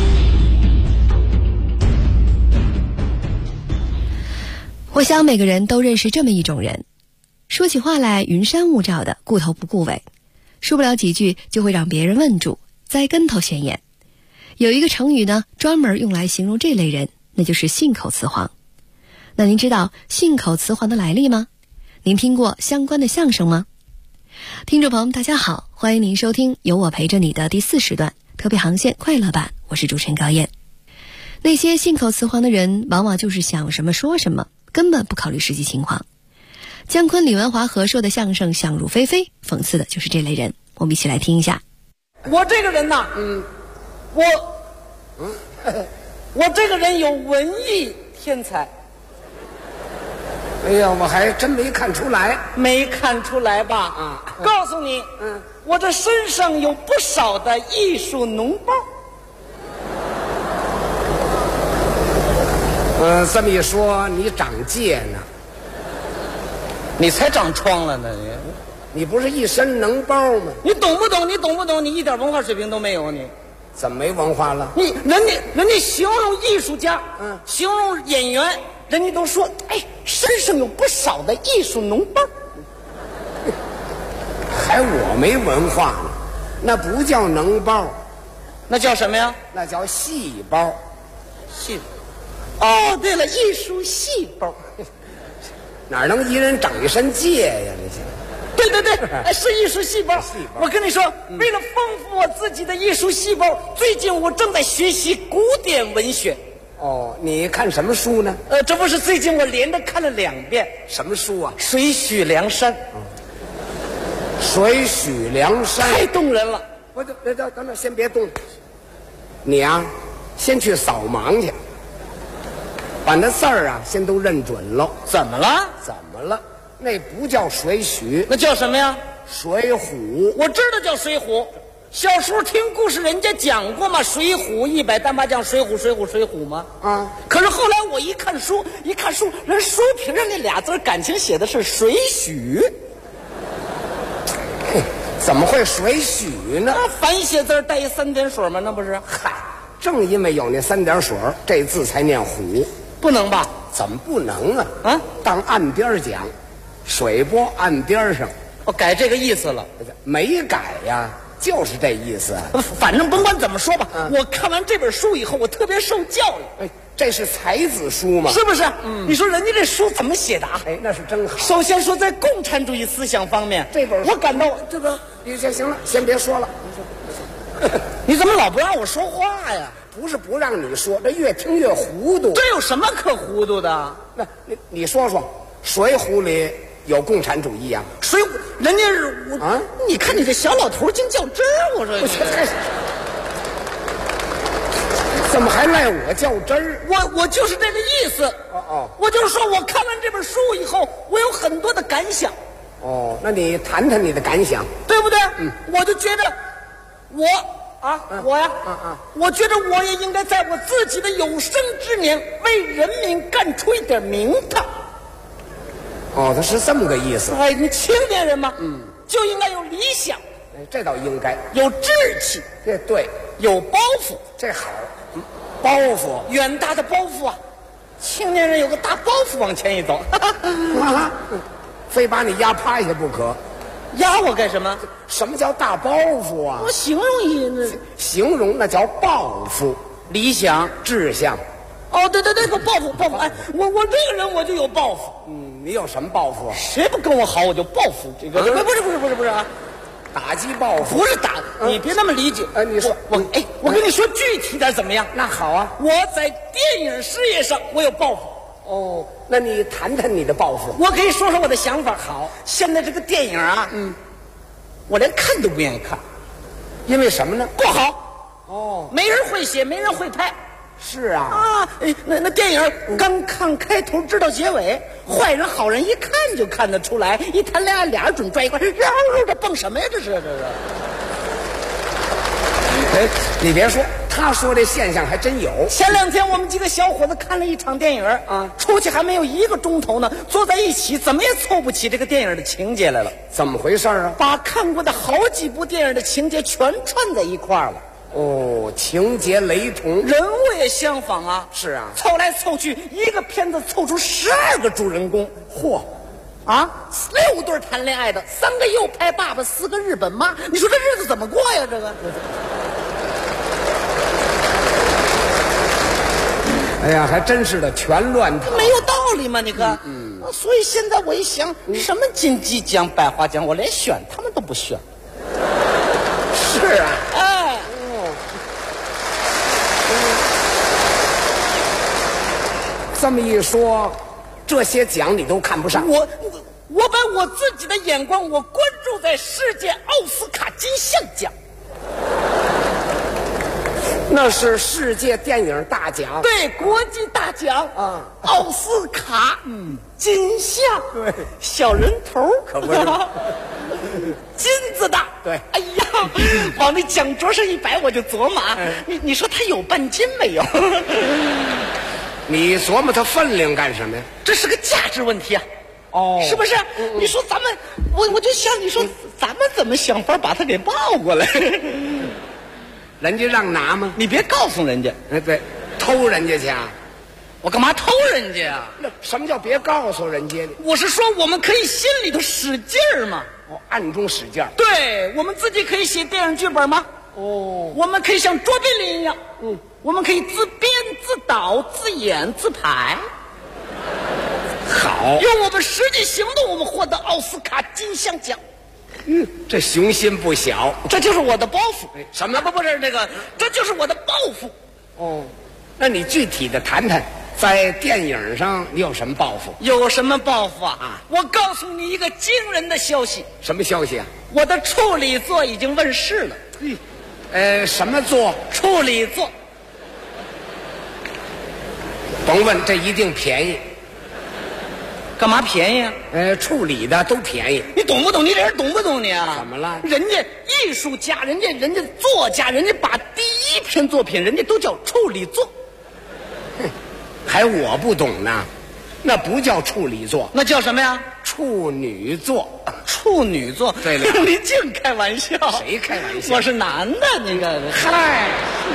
我想每个人都认识这么一种人，说起话来云山雾罩的，顾头不顾尾，说不了几句就会让别人问住，栽跟头显眼。有一个成语呢，专门用来形容这类人，那就是信口雌黄。那您知道信口雌黄的来历吗？您听过相关的相声吗？听众朋友们大家好，欢迎您收听有我陪着你的第4时段特别航线快乐版，我是主持人高燕。那些信口雌黄的人往往就是想什么说什么，根本不考虑实际情况。姜昆、李文华合说的相声《想入非非》，讽刺的就是这类人。我们一起来听一下。 我这个人呐，我这个人有文艺天才。 哎呀，我还真没看出来。 没看出来吧？啊，告诉你，我这身上有不少的艺术脓包。 这么一说，你长疥呢？ 你才长疮了呢！ 你不是一身脓包吗？ 你懂不懂？你懂不懂？你一点文化水平都没有，你怎么没文化了？ 人家形容艺术家，形容演员，人家都说，哎，身上有不少的艺术脓包。 还我没文化呢，那不叫脓包， 那叫什么呀？ 那叫细胞。 细胞。哦，对了，艺术细胞， 哪能一人长一身疥呀？ 对，是艺术细胞。我跟你说，为了丰富我自己的艺术细胞，最近我正在学习古典文学。 哦，你看什么书呢？ 这不是最近我连着看了2遍。 什么书啊？ 水许梁山。 水许梁山太动人了。 等等，先别动。你啊，先去扫盲去。把那字儿啊，先都认准了。 怎么了？ 怎么了？那不叫水许， 那叫什么呀？ 水浒。 我知道叫水浒，小时候听故事人家讲过嘛，水浒100单八将，水浒嘛。啊！可是后来我一看书，人书评上那俩字感情写的是水许。 怎么会水许呢？ 反写字带一3点水嘛，那不是？ 嗨，正因为有那3点水，这字才念虎。 不能吧？ 怎么不能啊？啊，当岸边讲，水波岸边上， 我改这个意思了。 没改呀，就是这意思。 反正甭管怎么说吧，我看完这本书以后，我特别受教育。 哎，这是才子书吗？ 是不是？你说人家这书怎么写的啊？ 哎，那是真好。 首先说在共产主义思想方面， 这本我感到这个，行了，先别说了。 你怎么老不让我说话呀？ 不是不让你说，这越听越糊涂。 这有什么可糊涂的？ 那你说说，《水浒》里有共产主义啊？ 水浒人家是我啊！ 你看你这小老头净较真儿，我说怎么还赖我较真儿？ 我就是这个意思。 哦， 我就是说我看完这本书以后，我有很多的感想。 哦，那你谈谈你的感想， 对不对？我就觉得我觉得我也应该在我自己的有生之年为人民干出一点名堂。 哦，他是这么个意思。 哎，你青年人嘛，就应该有理想。 哎，这倒应该有志气， 这对， 有包袱， 这好，包袱， 远大的包袱啊！青年人有个大包袱往前一走， 非把你压趴下不可。 压我干什么？ 什么叫大包袱啊？ 我形容一下， 形容那叫抱负、 理想、 志向。 哦，对，抱负。哎，我这个人我就有抱负。 你有什么抱负啊？ 谁不跟我好，我就报复。这个不是啊， 打击报复不是打，你别那么理解。 你说我跟你说具体点怎么样？ 那好啊， 我在电影事业上我有抱负。 哦，那你谈谈你的抱负。 我可以说说我的想法。好，现在这个电影啊，我连看都不愿意看， 因为什么呢？ 不好。哦，没人会写，没人会拍。 是啊， 那电影刚看开头知道结尾，坏人好人一看就看得出来，一谈恋爱俩人准拽一块，这蹦什么呀？这是。 哎，你别说，他说这现象还真有。 前2天我们几个小伙子看了一场电影啊，出去还没有1个钟头呢，坐在一起怎么也凑不起这个电影的情节来了。 怎么回事啊？ 把看过的好几部电影的情节全串在一块儿了。 哦，情节雷同， 人物也相仿啊。 是啊， 凑来凑去，一个片子凑出12个主人公。嚯，6对谈恋爱的，3个右派爸爸，4个日本妈，你说这日子怎么过呀？这个。 哎呀，还真是的，全乱套， 没有道理嘛？你看，所以现在我一想，什么金鸡奖、百花奖，我连选他们都不选。 是啊， 哎。 这么一说，这些奖你都看不上。 我把我自己的眼光，我关注在世界奥斯卡金像奖。 那是世界电影大奖， 对，国际大奖啊，奥斯卡，金像， 对， 小人头可不是， 金子的， 对， 哎呀，往那奖桌上一摆，我就琢磨，你说他有半斤没有？ 你琢磨它分量干什么呀？ 这是个价值问题啊！ 哦， 是不是？你说咱们，我就想，你说咱们怎么想法把他给抱过来？ 人家让拿吗？ 你别告诉人家。 哎，对，偷人家去啊！ 我干嘛偷人家啊？ 那什么叫别告诉人家呢？ 我是说，我们可以心里头使劲儿嘛。 哦，暗中使劲儿。 对，我们自己可以写电影剧本吗？ 哦， 我们可以像卓别林一样，我们可以自编自导自演自排。 好， 用我们实际行动，我们获得奥斯卡金像奖。 这雄心不小， 这就是我的包袱。 什么？ 不是这个，这就是我的抱负。 哦，那你具体的谈谈，在电影上你有什么抱负？ 有什么抱负啊？我告诉你一个惊人的消息。 什么消息啊？ 我的处女作已经问世了。 什么作？ 处女作。 甭问，这一定便宜。 干嘛便宜啊？ 处理的都便宜。 你懂不懂？你这人懂不懂你啊？ 怎么了？ 人家艺术家，人家作家，人家把第1篇作品，人家都叫处理作。 还我不懂呢，那不叫处理作， 那叫什么呀？ 处女作。 处女作。 对了， 你净开玩笑。 谁开玩笑？ 我是男的，那个。 嗨。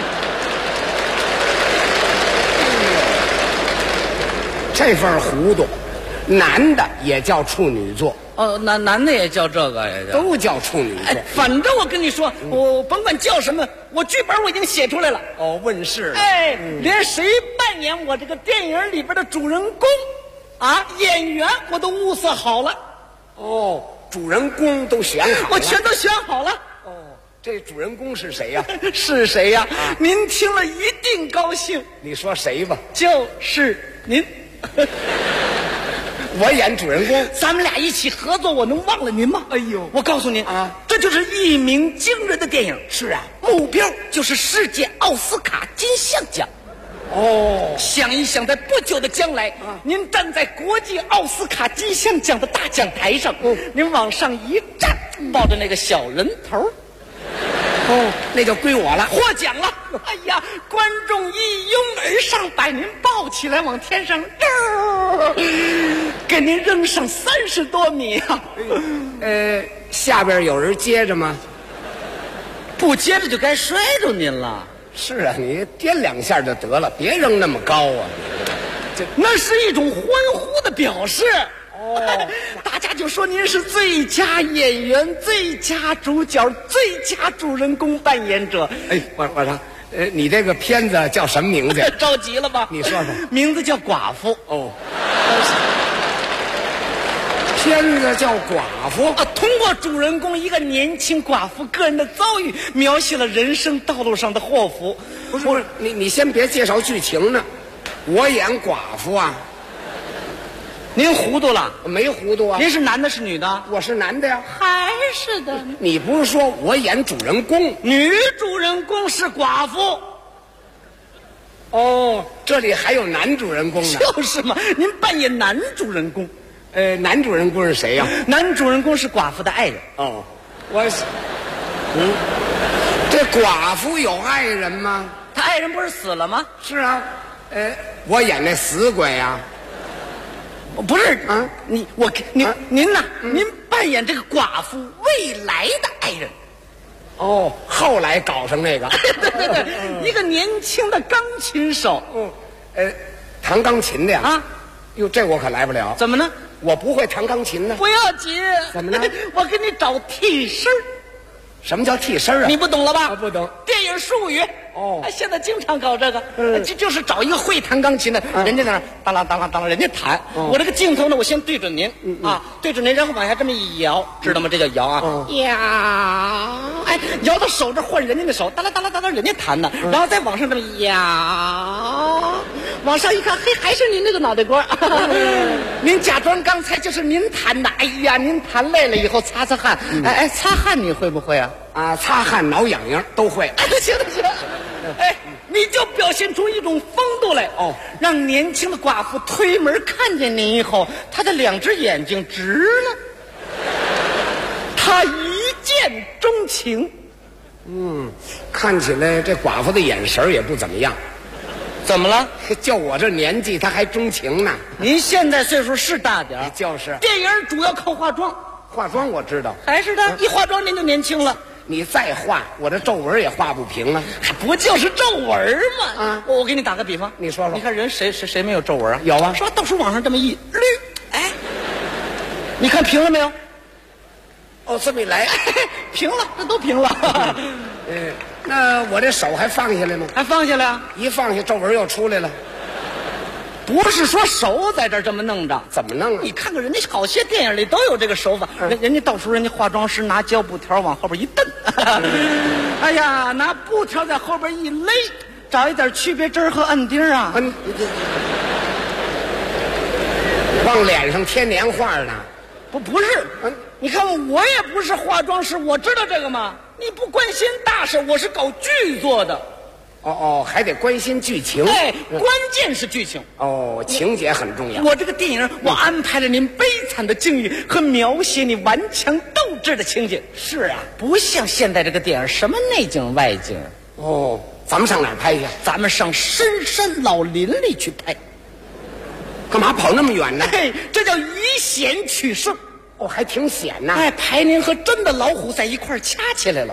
这份糊涂。男的也叫处女作哦，男的也叫这个，也都叫处女作。 反正我跟你说，我甭管叫什么，我剧本我已经写出来了。 哦，问世了。 连谁扮演我这个电影里边的主人公啊，演员我都物色好了。 哦，主人公都选好了， 我全都选好了。 哦，这主人公是谁呀？ 是谁呀？您听了一定高兴。 你说谁吧？ 就是您。 我演主人公， 咱们俩一起合作，我能忘了您吗？ 哎呦， 我告诉您啊，这就是一鸣惊人的电影。 是啊， 目标就是世界奥斯卡金像奖。 哦， 想一想，在不久的将来，您站在国际奥斯卡金像奖的大讲台上，您往上一站，抱着那个小人头， 那就归我了， 获奖了！哎呀，观众一拥而上，把您抱起来往天上给您扔上30多米啊！ 下边有人接着吗？ 不接着就该摔着您了。 是啊，你颠2下就得了，别扔那么高啊！ 那是一种欢呼的表示。大家就说您是最佳演员、最佳主角、最佳主人公扮演者。 哎，我说，你这个片子叫什么名字？ 着急了吧？ 你说说， 名字叫《寡妇》。 哦，片子叫《寡妇》 啊，通过主人公一个年轻寡妇个人的遭遇，描写了人生道路上的祸福。 不是，你先别介绍剧情呢，我演寡妇啊。 您糊涂了？ 没糊涂啊。 您是男的，是女的？ 我是男的呀。 还是的。 你不是说我演主人公？ 女主人公是寡妇。 哦，这里还有男主人公呢。 就是嘛，您扮演男主人公。 男主人公是谁呀？ 男主人公是寡妇的爱人。 哦，这寡妇有爱人吗？ 他爱人不是死了吗？ 是啊。我演那死鬼呀。 不是啊，您呐，您扮演这个寡妇未来的爱人。 哦，后来搞成那个。 对，一个年轻的钢琴手。 弹钢琴的呀。 啊， 哟，这我可来不了。 怎么呢？ 我不会弹钢琴呢。 不要紧。 怎么呢？ 我给你找替身。 什么叫替身啊？ 你不懂了吧？ 不懂。 电影术语。 哦， 现在经常搞这个，就是找一个会弹钢琴的，人家那儿当啷当啷当啷，人家弹。我这个镜头呢，我先对准您啊，对准您，然后往下这么一摇，知道吗？这叫摇啊，摇，哎，摇到手这换人家的手，当啷当啷当啷，人家弹的，然后再往上这么摇，往上一看，嘿，还是您那个脑袋瓜。您假装刚才就是您弹的，哎呀，您弹累了以后擦擦汗，哎，擦汗你会不会啊？ 啊，擦汗、挠痒痒都会。 行了行了。哎，你就表现出一种风度来哦，让年轻的寡妇推门看见您以后，她的2只眼睛直了，她一见钟情。 看起来这寡妇的眼神也不怎么样。 怎么了？ 就我这年纪，她还钟情呢。 您现在岁数是大点儿， 就是。 电影主要靠化妆， 化妆我知道， 还是的，一化妆您就年轻了。 你再画，我这皱纹也画不平啊！ 不就是皱纹吗？啊，我给你打个比方， 你说说， 你看人谁没有皱纹啊？ 有啊， 说到处往上这么一捋，哎，你看平了没有？ 哦，这么一来， 平了，这都平了。 那我这手还放下来吗？ 还放下来啊！ 一放下，皱纹又出来了。 不是说手在这儿这么弄着， 怎么弄啊？ 你看看人家好些电影里都有这个手法，人家到时候人家化妆师拿胶布条往后边一蹬，哎呀，拿布条在后边一勒，找一点区别针和摁钉啊。 往脸上贴年画呢？ 不是，你看我也不是化妆师，我知道这个吗？你不关心大事，我是搞剧作的。 哦，还得关心剧情。 哎，关键是剧情。 哦，情节很重要。 我这个电影，我安排了您悲惨的境遇和描写你顽强斗志的情景。 是啊， 不像现在这个电影，什么内景外景。 哦，咱们上哪儿拍去？ 咱们上深山老林里去拍。 干嘛跑那么远呢？ 嘿，这叫以险取胜。 哦，还挺险呐。 哎，排您和真的老虎在一块儿掐起来了，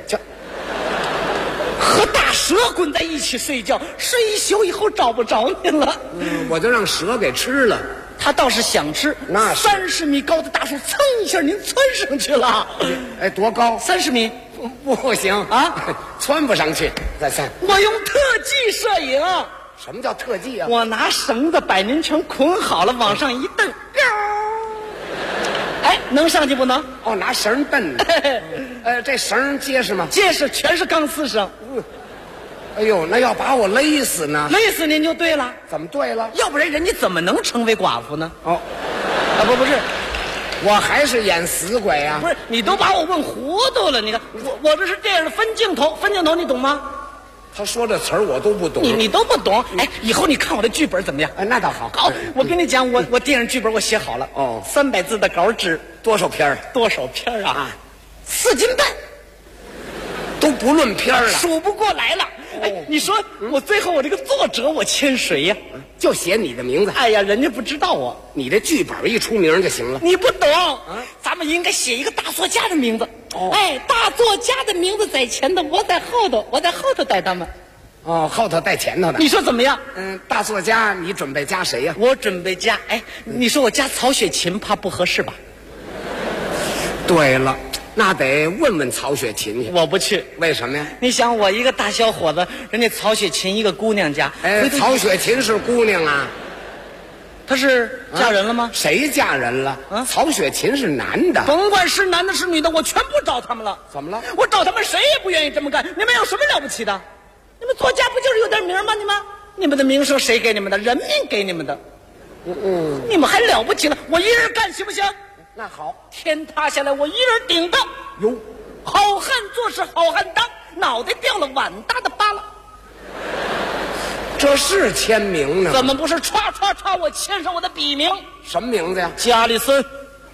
和大蛇滚在一起睡觉，睡一宿以后找不着您了。 我就让蛇给吃了。 他倒是想吃， 那 30米高的大树，蹭一下您窜上去了。 哎，多高 ？30米。 不行啊， 窜不上去。再算。 我用特技摄影。 什么叫特技啊？ 我拿绳子把您全捆好了，往上一蹬，哎，能上去不能？ 哦，拿绳蹬。这绳结实吗？ 结实，全是钢丝绳。 哎呦，那要把我勒死呢？ 勒死您就对了。 怎么对了？ 要不然人家怎么能成为寡妇呢？ 哦， 不是，我还是演死鬼啊！ 不是，你都把我问糊涂了。你看，我这是电影的分镜头你懂吗？ 他说这词儿我都不懂， 你都不懂。哎，以后你看我的剧本怎么样？ 哎，那倒好。 好，我跟你讲，我电影剧本我写好了。 哦 ，300字的稿纸， 多少篇啊？4斤半， 都不论篇了， 数不过来了。哎，你说我最后我这个作者我签谁呀？ 就写你的名字。 哎呀，人家不知道我， 你这剧本一出名就行了。 你不懂，咱们应该写一个大作家的名字。哎，大作家的名字在前头，我在后头带他们。 后头带前头的。 你说怎么样？ 大作家，你准备加谁呀？ 我准备加，你说我加曹雪芹，怕不合适吧？ 对了。那得问问曹雪芹去。 我不去， 为什么呀？ 你想我一个大小伙子，人家曹雪芹一个姑娘家。 曹雪芹是姑娘啊， 她是嫁人了吗？ 谁嫁人了？曹雪芹是男的。 甭管是男的是女的，我全部找他们了。 怎么了？ 我找他们谁也不愿意这么干。你们有什么了不起的？你们作家不就是有点名吗？你们的名声谁给你们的？人民给你们的。你们还了不起了？我一人干行不行？ 那好， 天塌下来我一人顶着。 哟， 好汉做事好汉当，脑袋掉了碗大的疤了。 这是签名呢？ 怎么不是唰唰唰我签上我的笔名？ 什么名字呀？ 加里森。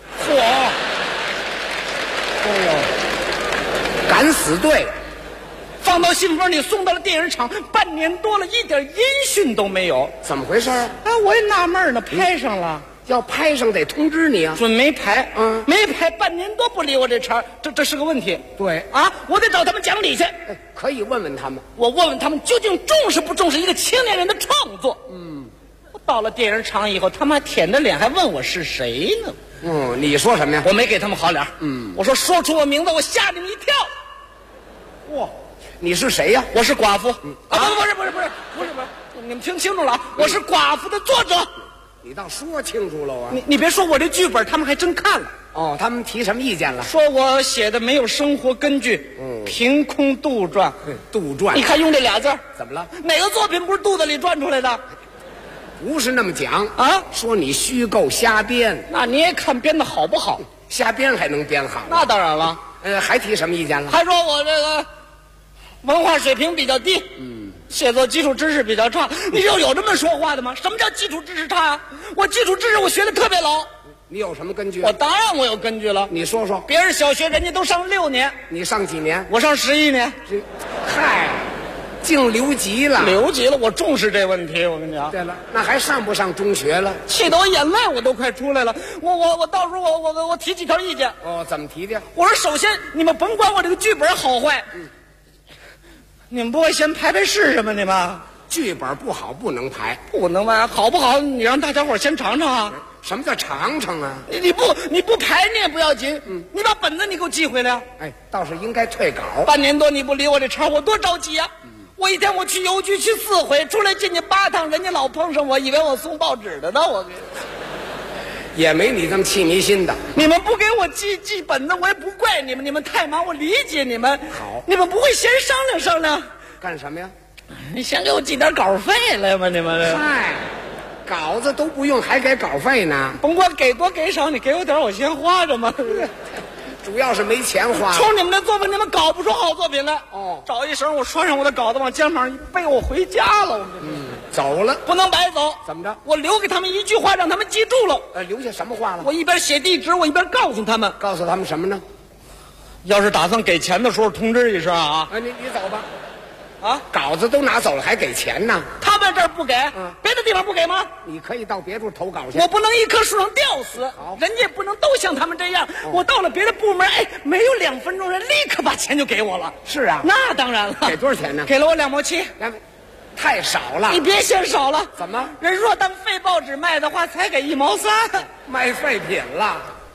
敢死队。 放到信封里，送到了电影厂，半年多了，一点音讯都没有。 怎么回事啊？ 我也纳闷呢，拍上了。 要拍上得通知你啊， 准没拍，没拍，半年多不理我这茬，这是个问题。 对啊，我得找他们讲理去。 可以问问他们， 我问问他们究竟重视不重视一个青年人的创作。我到了电影厂以后，他们还舔着脸还问我是谁呢。 你说什么呀？ 我没给他们好脸。我说说出我名字，我吓你们一跳。 哇，你是谁呀？ 我是寡妇。不是，你们听清楚了啊！我是寡妇的作者。 你倒说清楚了啊！ 你别说我这剧本，他们还真看了。 他们提什么意见了？ 说我写的没有生活根据，凭空杜撰。 杜撰？ 你看用这俩字怎么了？ 哪个作品不是肚子里转出来的？ 不是那么讲啊！说你虚构瞎编， 那你也看编的好不好？ 瞎编还能编好？ 那当然了。 还提什么意见了？ 还说我这个文化水平比较低。写作基础知识比较差，你有这么说话的吗？什么叫基础知识差啊？我基础知识我学的特别牢。 你有什么根据？ 我当然我有根据了。 你说说。 别人小学人家都上6年， 你上几年？ 我上11年。 嗨，净留级了。 留级了，我重视这问题。我跟你讲。 对了，那还上不上中学了？ 气得我眼泪我都快出来了。我到时候我提几条意见。 怎么提的？ 我说首先你们甭管我这个剧本好坏。你们不会先排试什么的吗？ 剧本不好不能排， 不能排，好不好？你让大家伙先尝尝啊！ 什么叫尝尝啊？ 你不排你也不要紧，你把本子你给我寄回来。 倒是应该退稿。 半年多你不理我这茬，我多着急啊！我一天我去邮局去4回，出来进去8趟，人家老碰上我，以为我送报纸的呢。我也没你这么气迷心的。 你们不给我寄本子，我也不怪你们，你们太忙，我理解你们。 好， 你们不会先商量商量？ 干什么呀？ 你先给我寄点稿费来吧，你们。 嗨，稿子都不用，还给稿费呢？ 甭管给多给少，你给我点我先花着嘛。 主要是没钱花。 冲你们的作品，你们搞不出好作品来。找一绳，我拴上我的稿子，往肩膀一背，我回家了。 走了， 不能白走。 怎么着？ 我留给他们一句话，让他们记住了。 留下什么话了？ 我一边写地址，我一边告诉他们。 告诉他们什么呢？ 要是打算给钱的时候，通知一声啊。 你走吧。稿子都拿走了，还给钱呢？ 他们这儿不给，别的地方不给吗？ 你可以到别处投稿去。 我不能一棵树上吊死，人家也不能都像他们这样。我到了别的部门，没有2分钟，人立刻把钱就给我了。 是啊， 那当然了。 给多少钱呢？ 给了我2毛7。 太少了。 你别嫌少了。 怎么？ 人若当废报纸卖的话，才给1毛3， 卖废品了。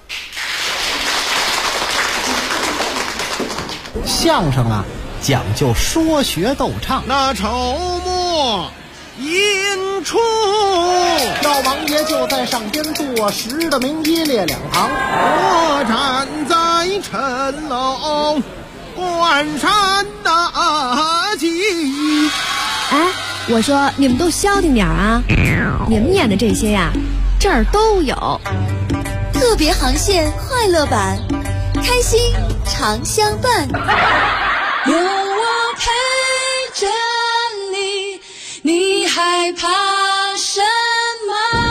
相声啊，讲究说学逗唱。 那筹末引出， 老王爷就在上边坐实的名一列2旁， 我站在谶楼观山大吉。 哎，我说你们都消停点啊！你们演的这些呀，这儿都有。 特别航线快乐版，开心常相伴。 有我陪着你，你害怕什么？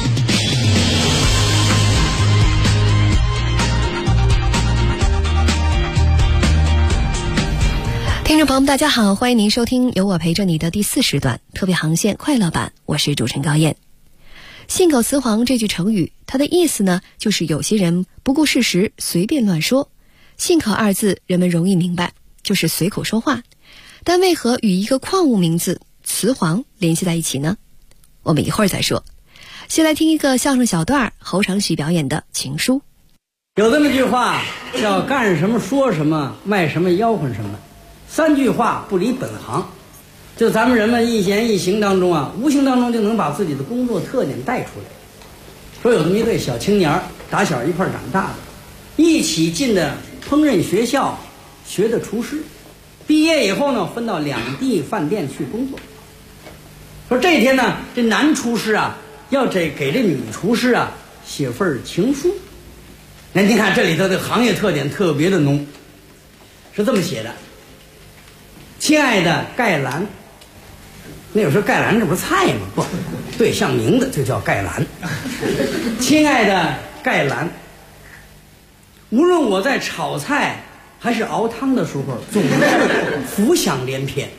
听众朋友们，大家好，欢迎您收听由我陪着你的第4时段特别航线快乐版，我是主持人高燕。信口雌黄这句成语，它的意思呢，就是有些人不顾事实，随便乱说。信口2字人们容易明白，就是随口说话，但为何与一个矿物名字雌黄联系在一起呢？我们一会儿再说。先来听一个相声小段，侯长喜表演的情书。 有这么句话叫干什么说什么，卖什么吆喝什么，3句话不离本行。就咱们人们一言一行当中啊，无形当中就能把自己的工作特点带出来。说有这么一对小青年，打小一块长大的，一起进的烹饪学校，学的厨师。毕业以后呢，分到2地饭店去工作。说这天呢，这男厨师啊，要给这女厨师啊写份情书。您看这里头的行业特点特别的浓，是这么写的：亲爱的盖兰。那有时候盖兰这不是菜吗？不对，像名字就叫盖兰。亲爱的盖兰，无论我在炒菜还是熬汤的时候，总是浮想联翩。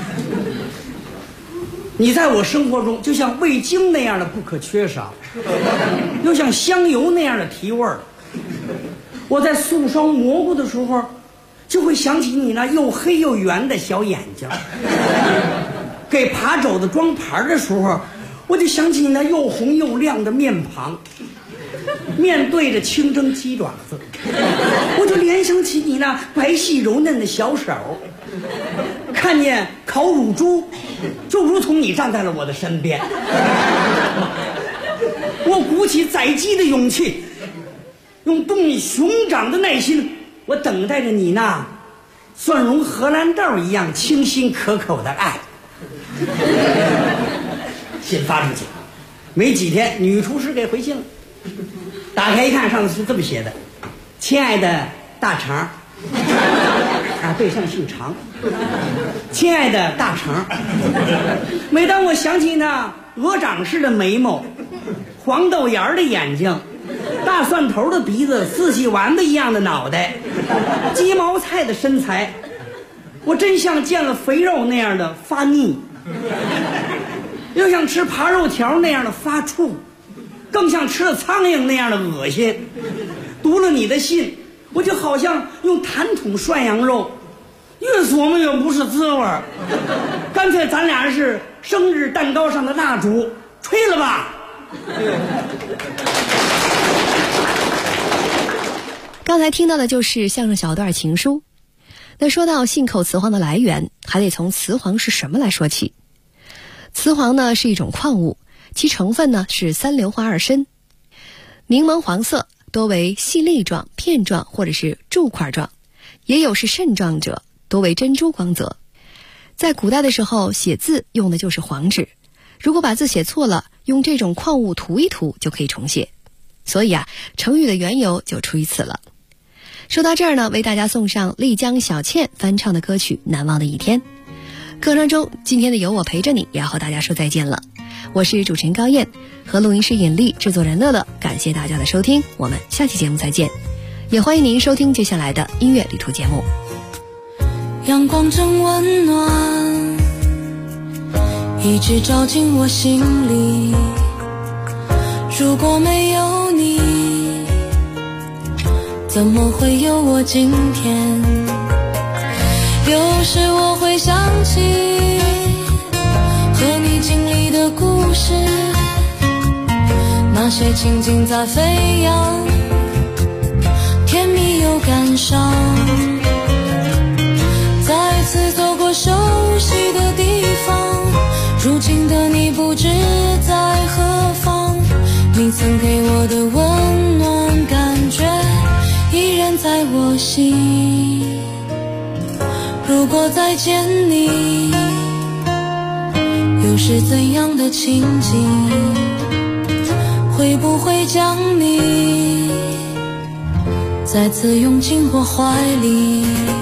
你在我生活中就像味精那样的不可缺少，又像香油那样的提味儿。我在素烧蘑菇的时候，就会想起你那又黑又圆的小眼睛。给扒肘子装盘的时候，我就想起你那又红又亮的面庞。面对着清蒸鸡爪子，我就联想起你那白皙柔嫩的小手。看见烤乳猪，就如同你站在了我的身边。我鼓起宰鸡的勇气，用动力熊掌的耐心，我等待着你那蒜蓉荷兰豆一样清新可口的爱。信发出去，没几天，女厨师给回信了。打开一看，上头是这么写的：亲爱的大肠，啊，对象姓常。亲爱的大肠，每当我想起那鹅掌似的眉毛，黄豆芽的眼睛，大蒜头的鼻子，四喜丸子一样的脑袋，鸡毛菜的身材，我真像见了肥肉那样的发腻，又像吃扒肉条那样的发怵，更像吃了苍蝇那样的恶心。读了你的信，我就好像用痰桶涮羊肉，越琢磨越不是滋味儿。干脆咱俩是生日蛋糕上的蜡烛，吹了吧。 刚才听到的就是相声小段情书。那说到信口雌黄的来源，还得从雌黄是什么来说起。雌黄呢是一种矿物，其成分呢是3硫化2砷，柠檬黄色，多为细粒状、片状或者是柱块状，也有是肾状者，多为珍珠光泽。在古代的时候，写字用的就是黄纸，如果把字写错了，用这种矿物涂一涂就可以重写。所以啊，成语的缘由就出于此了。说到这儿呢，为大家送上丽江小倩翻唱的歌曲《难忘的一天》。歌声中，今天的有我陪着你也要和大家说再见了。我是主持人高燕，和录音师尹丽、制作人乐乐，感谢大家的收听，我们下期节目再见。也欢迎您收听接下来的音乐旅途节目。 阳光正温暖，一直照进我心里。如果没有你，怎么会有我今天？有时我会想起和你经历的故事，那些情景在飞扬，甜蜜又感伤。再次走过熟悉的地方，如今的你不知在何方。你曾给我的温暖感觉依然在我心。如果再见你，又是怎样的情景？回会不会将你再次拥进我怀里？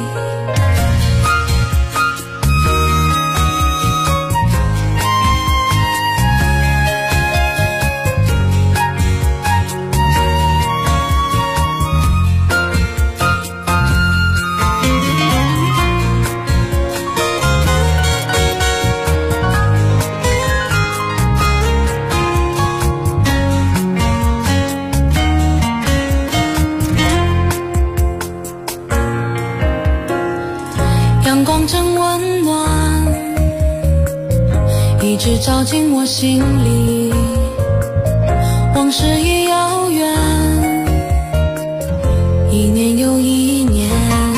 一直照进我心里，往事已遥远，一年又一年，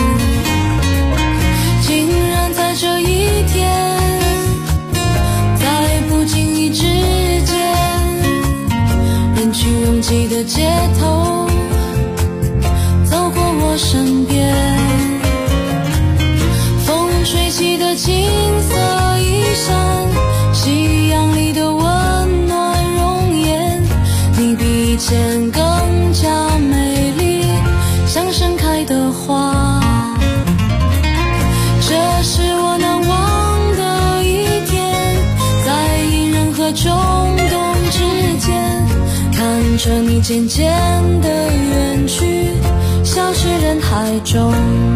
竟然在这一天，在不经意之间，人群拥挤的街头，走过我身边，风吹起的金色衣衫，夕阳里的温暖容颜，你比以前更加美丽，像盛开的花。这是我难忘的一天，在隐忍和冲动之间，看着你渐渐的远去，消失人海中。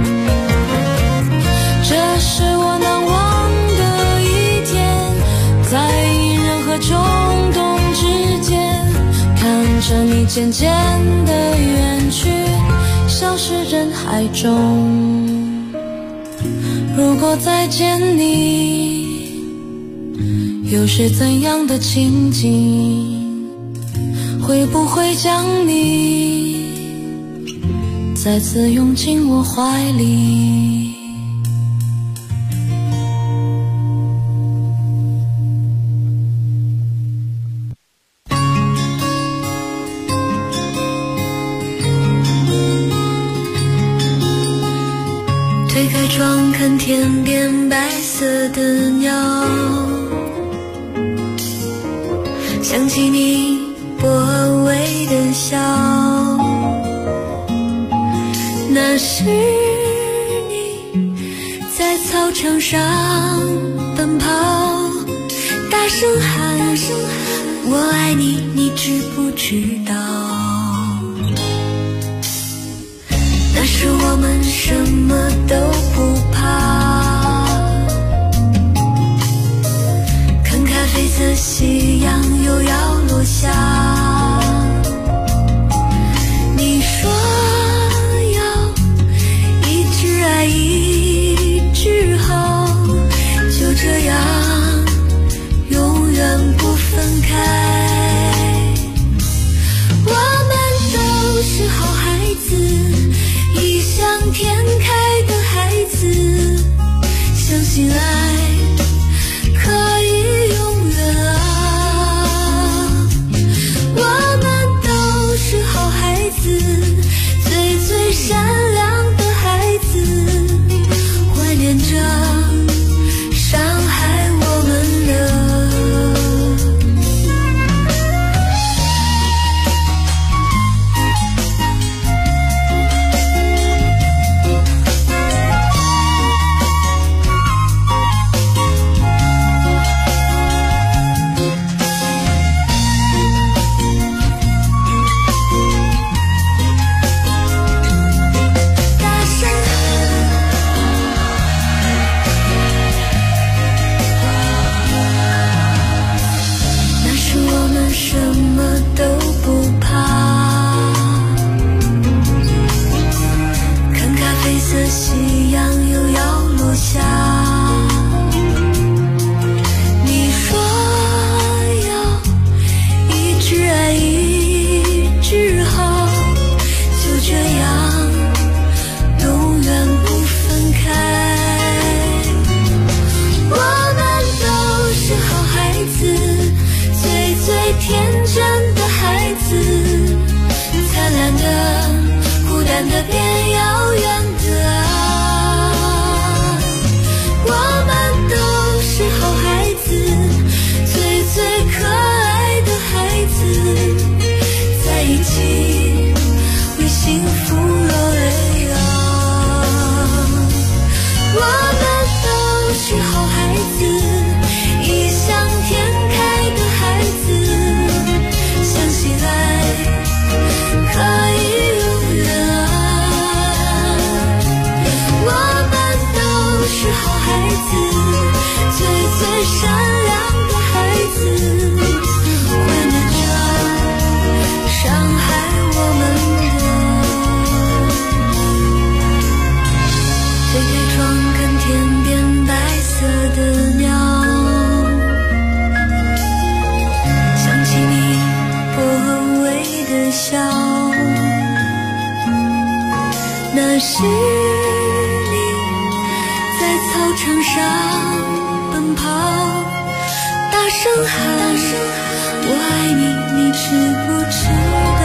这是我难忘的一天，在隐忍和冲动之间，看着你渐渐的远去，消失人海中。如果再见你，又是怎样的情景？会不会将你再次拥进我怀里？推开窗看天边白色的鸟，想起你薄微的笑，那是你在操场上奔跑，大声喊我爱你，你知不知道？那时我们什么都不怕，看咖啡色夕阳又要落下，你说要一直爱一直好，就这样永远不分开。我们都是好孩子，异想天开的孩子，相信爱可以永远啊。我们都是好孩子，最最善良的孩子，怀念着伤害我们的的变遥远的啊，我们都是好孩子，最最可爱的孩子， 起你，在操场上奔跑，大声喊我爱你，你知不知道？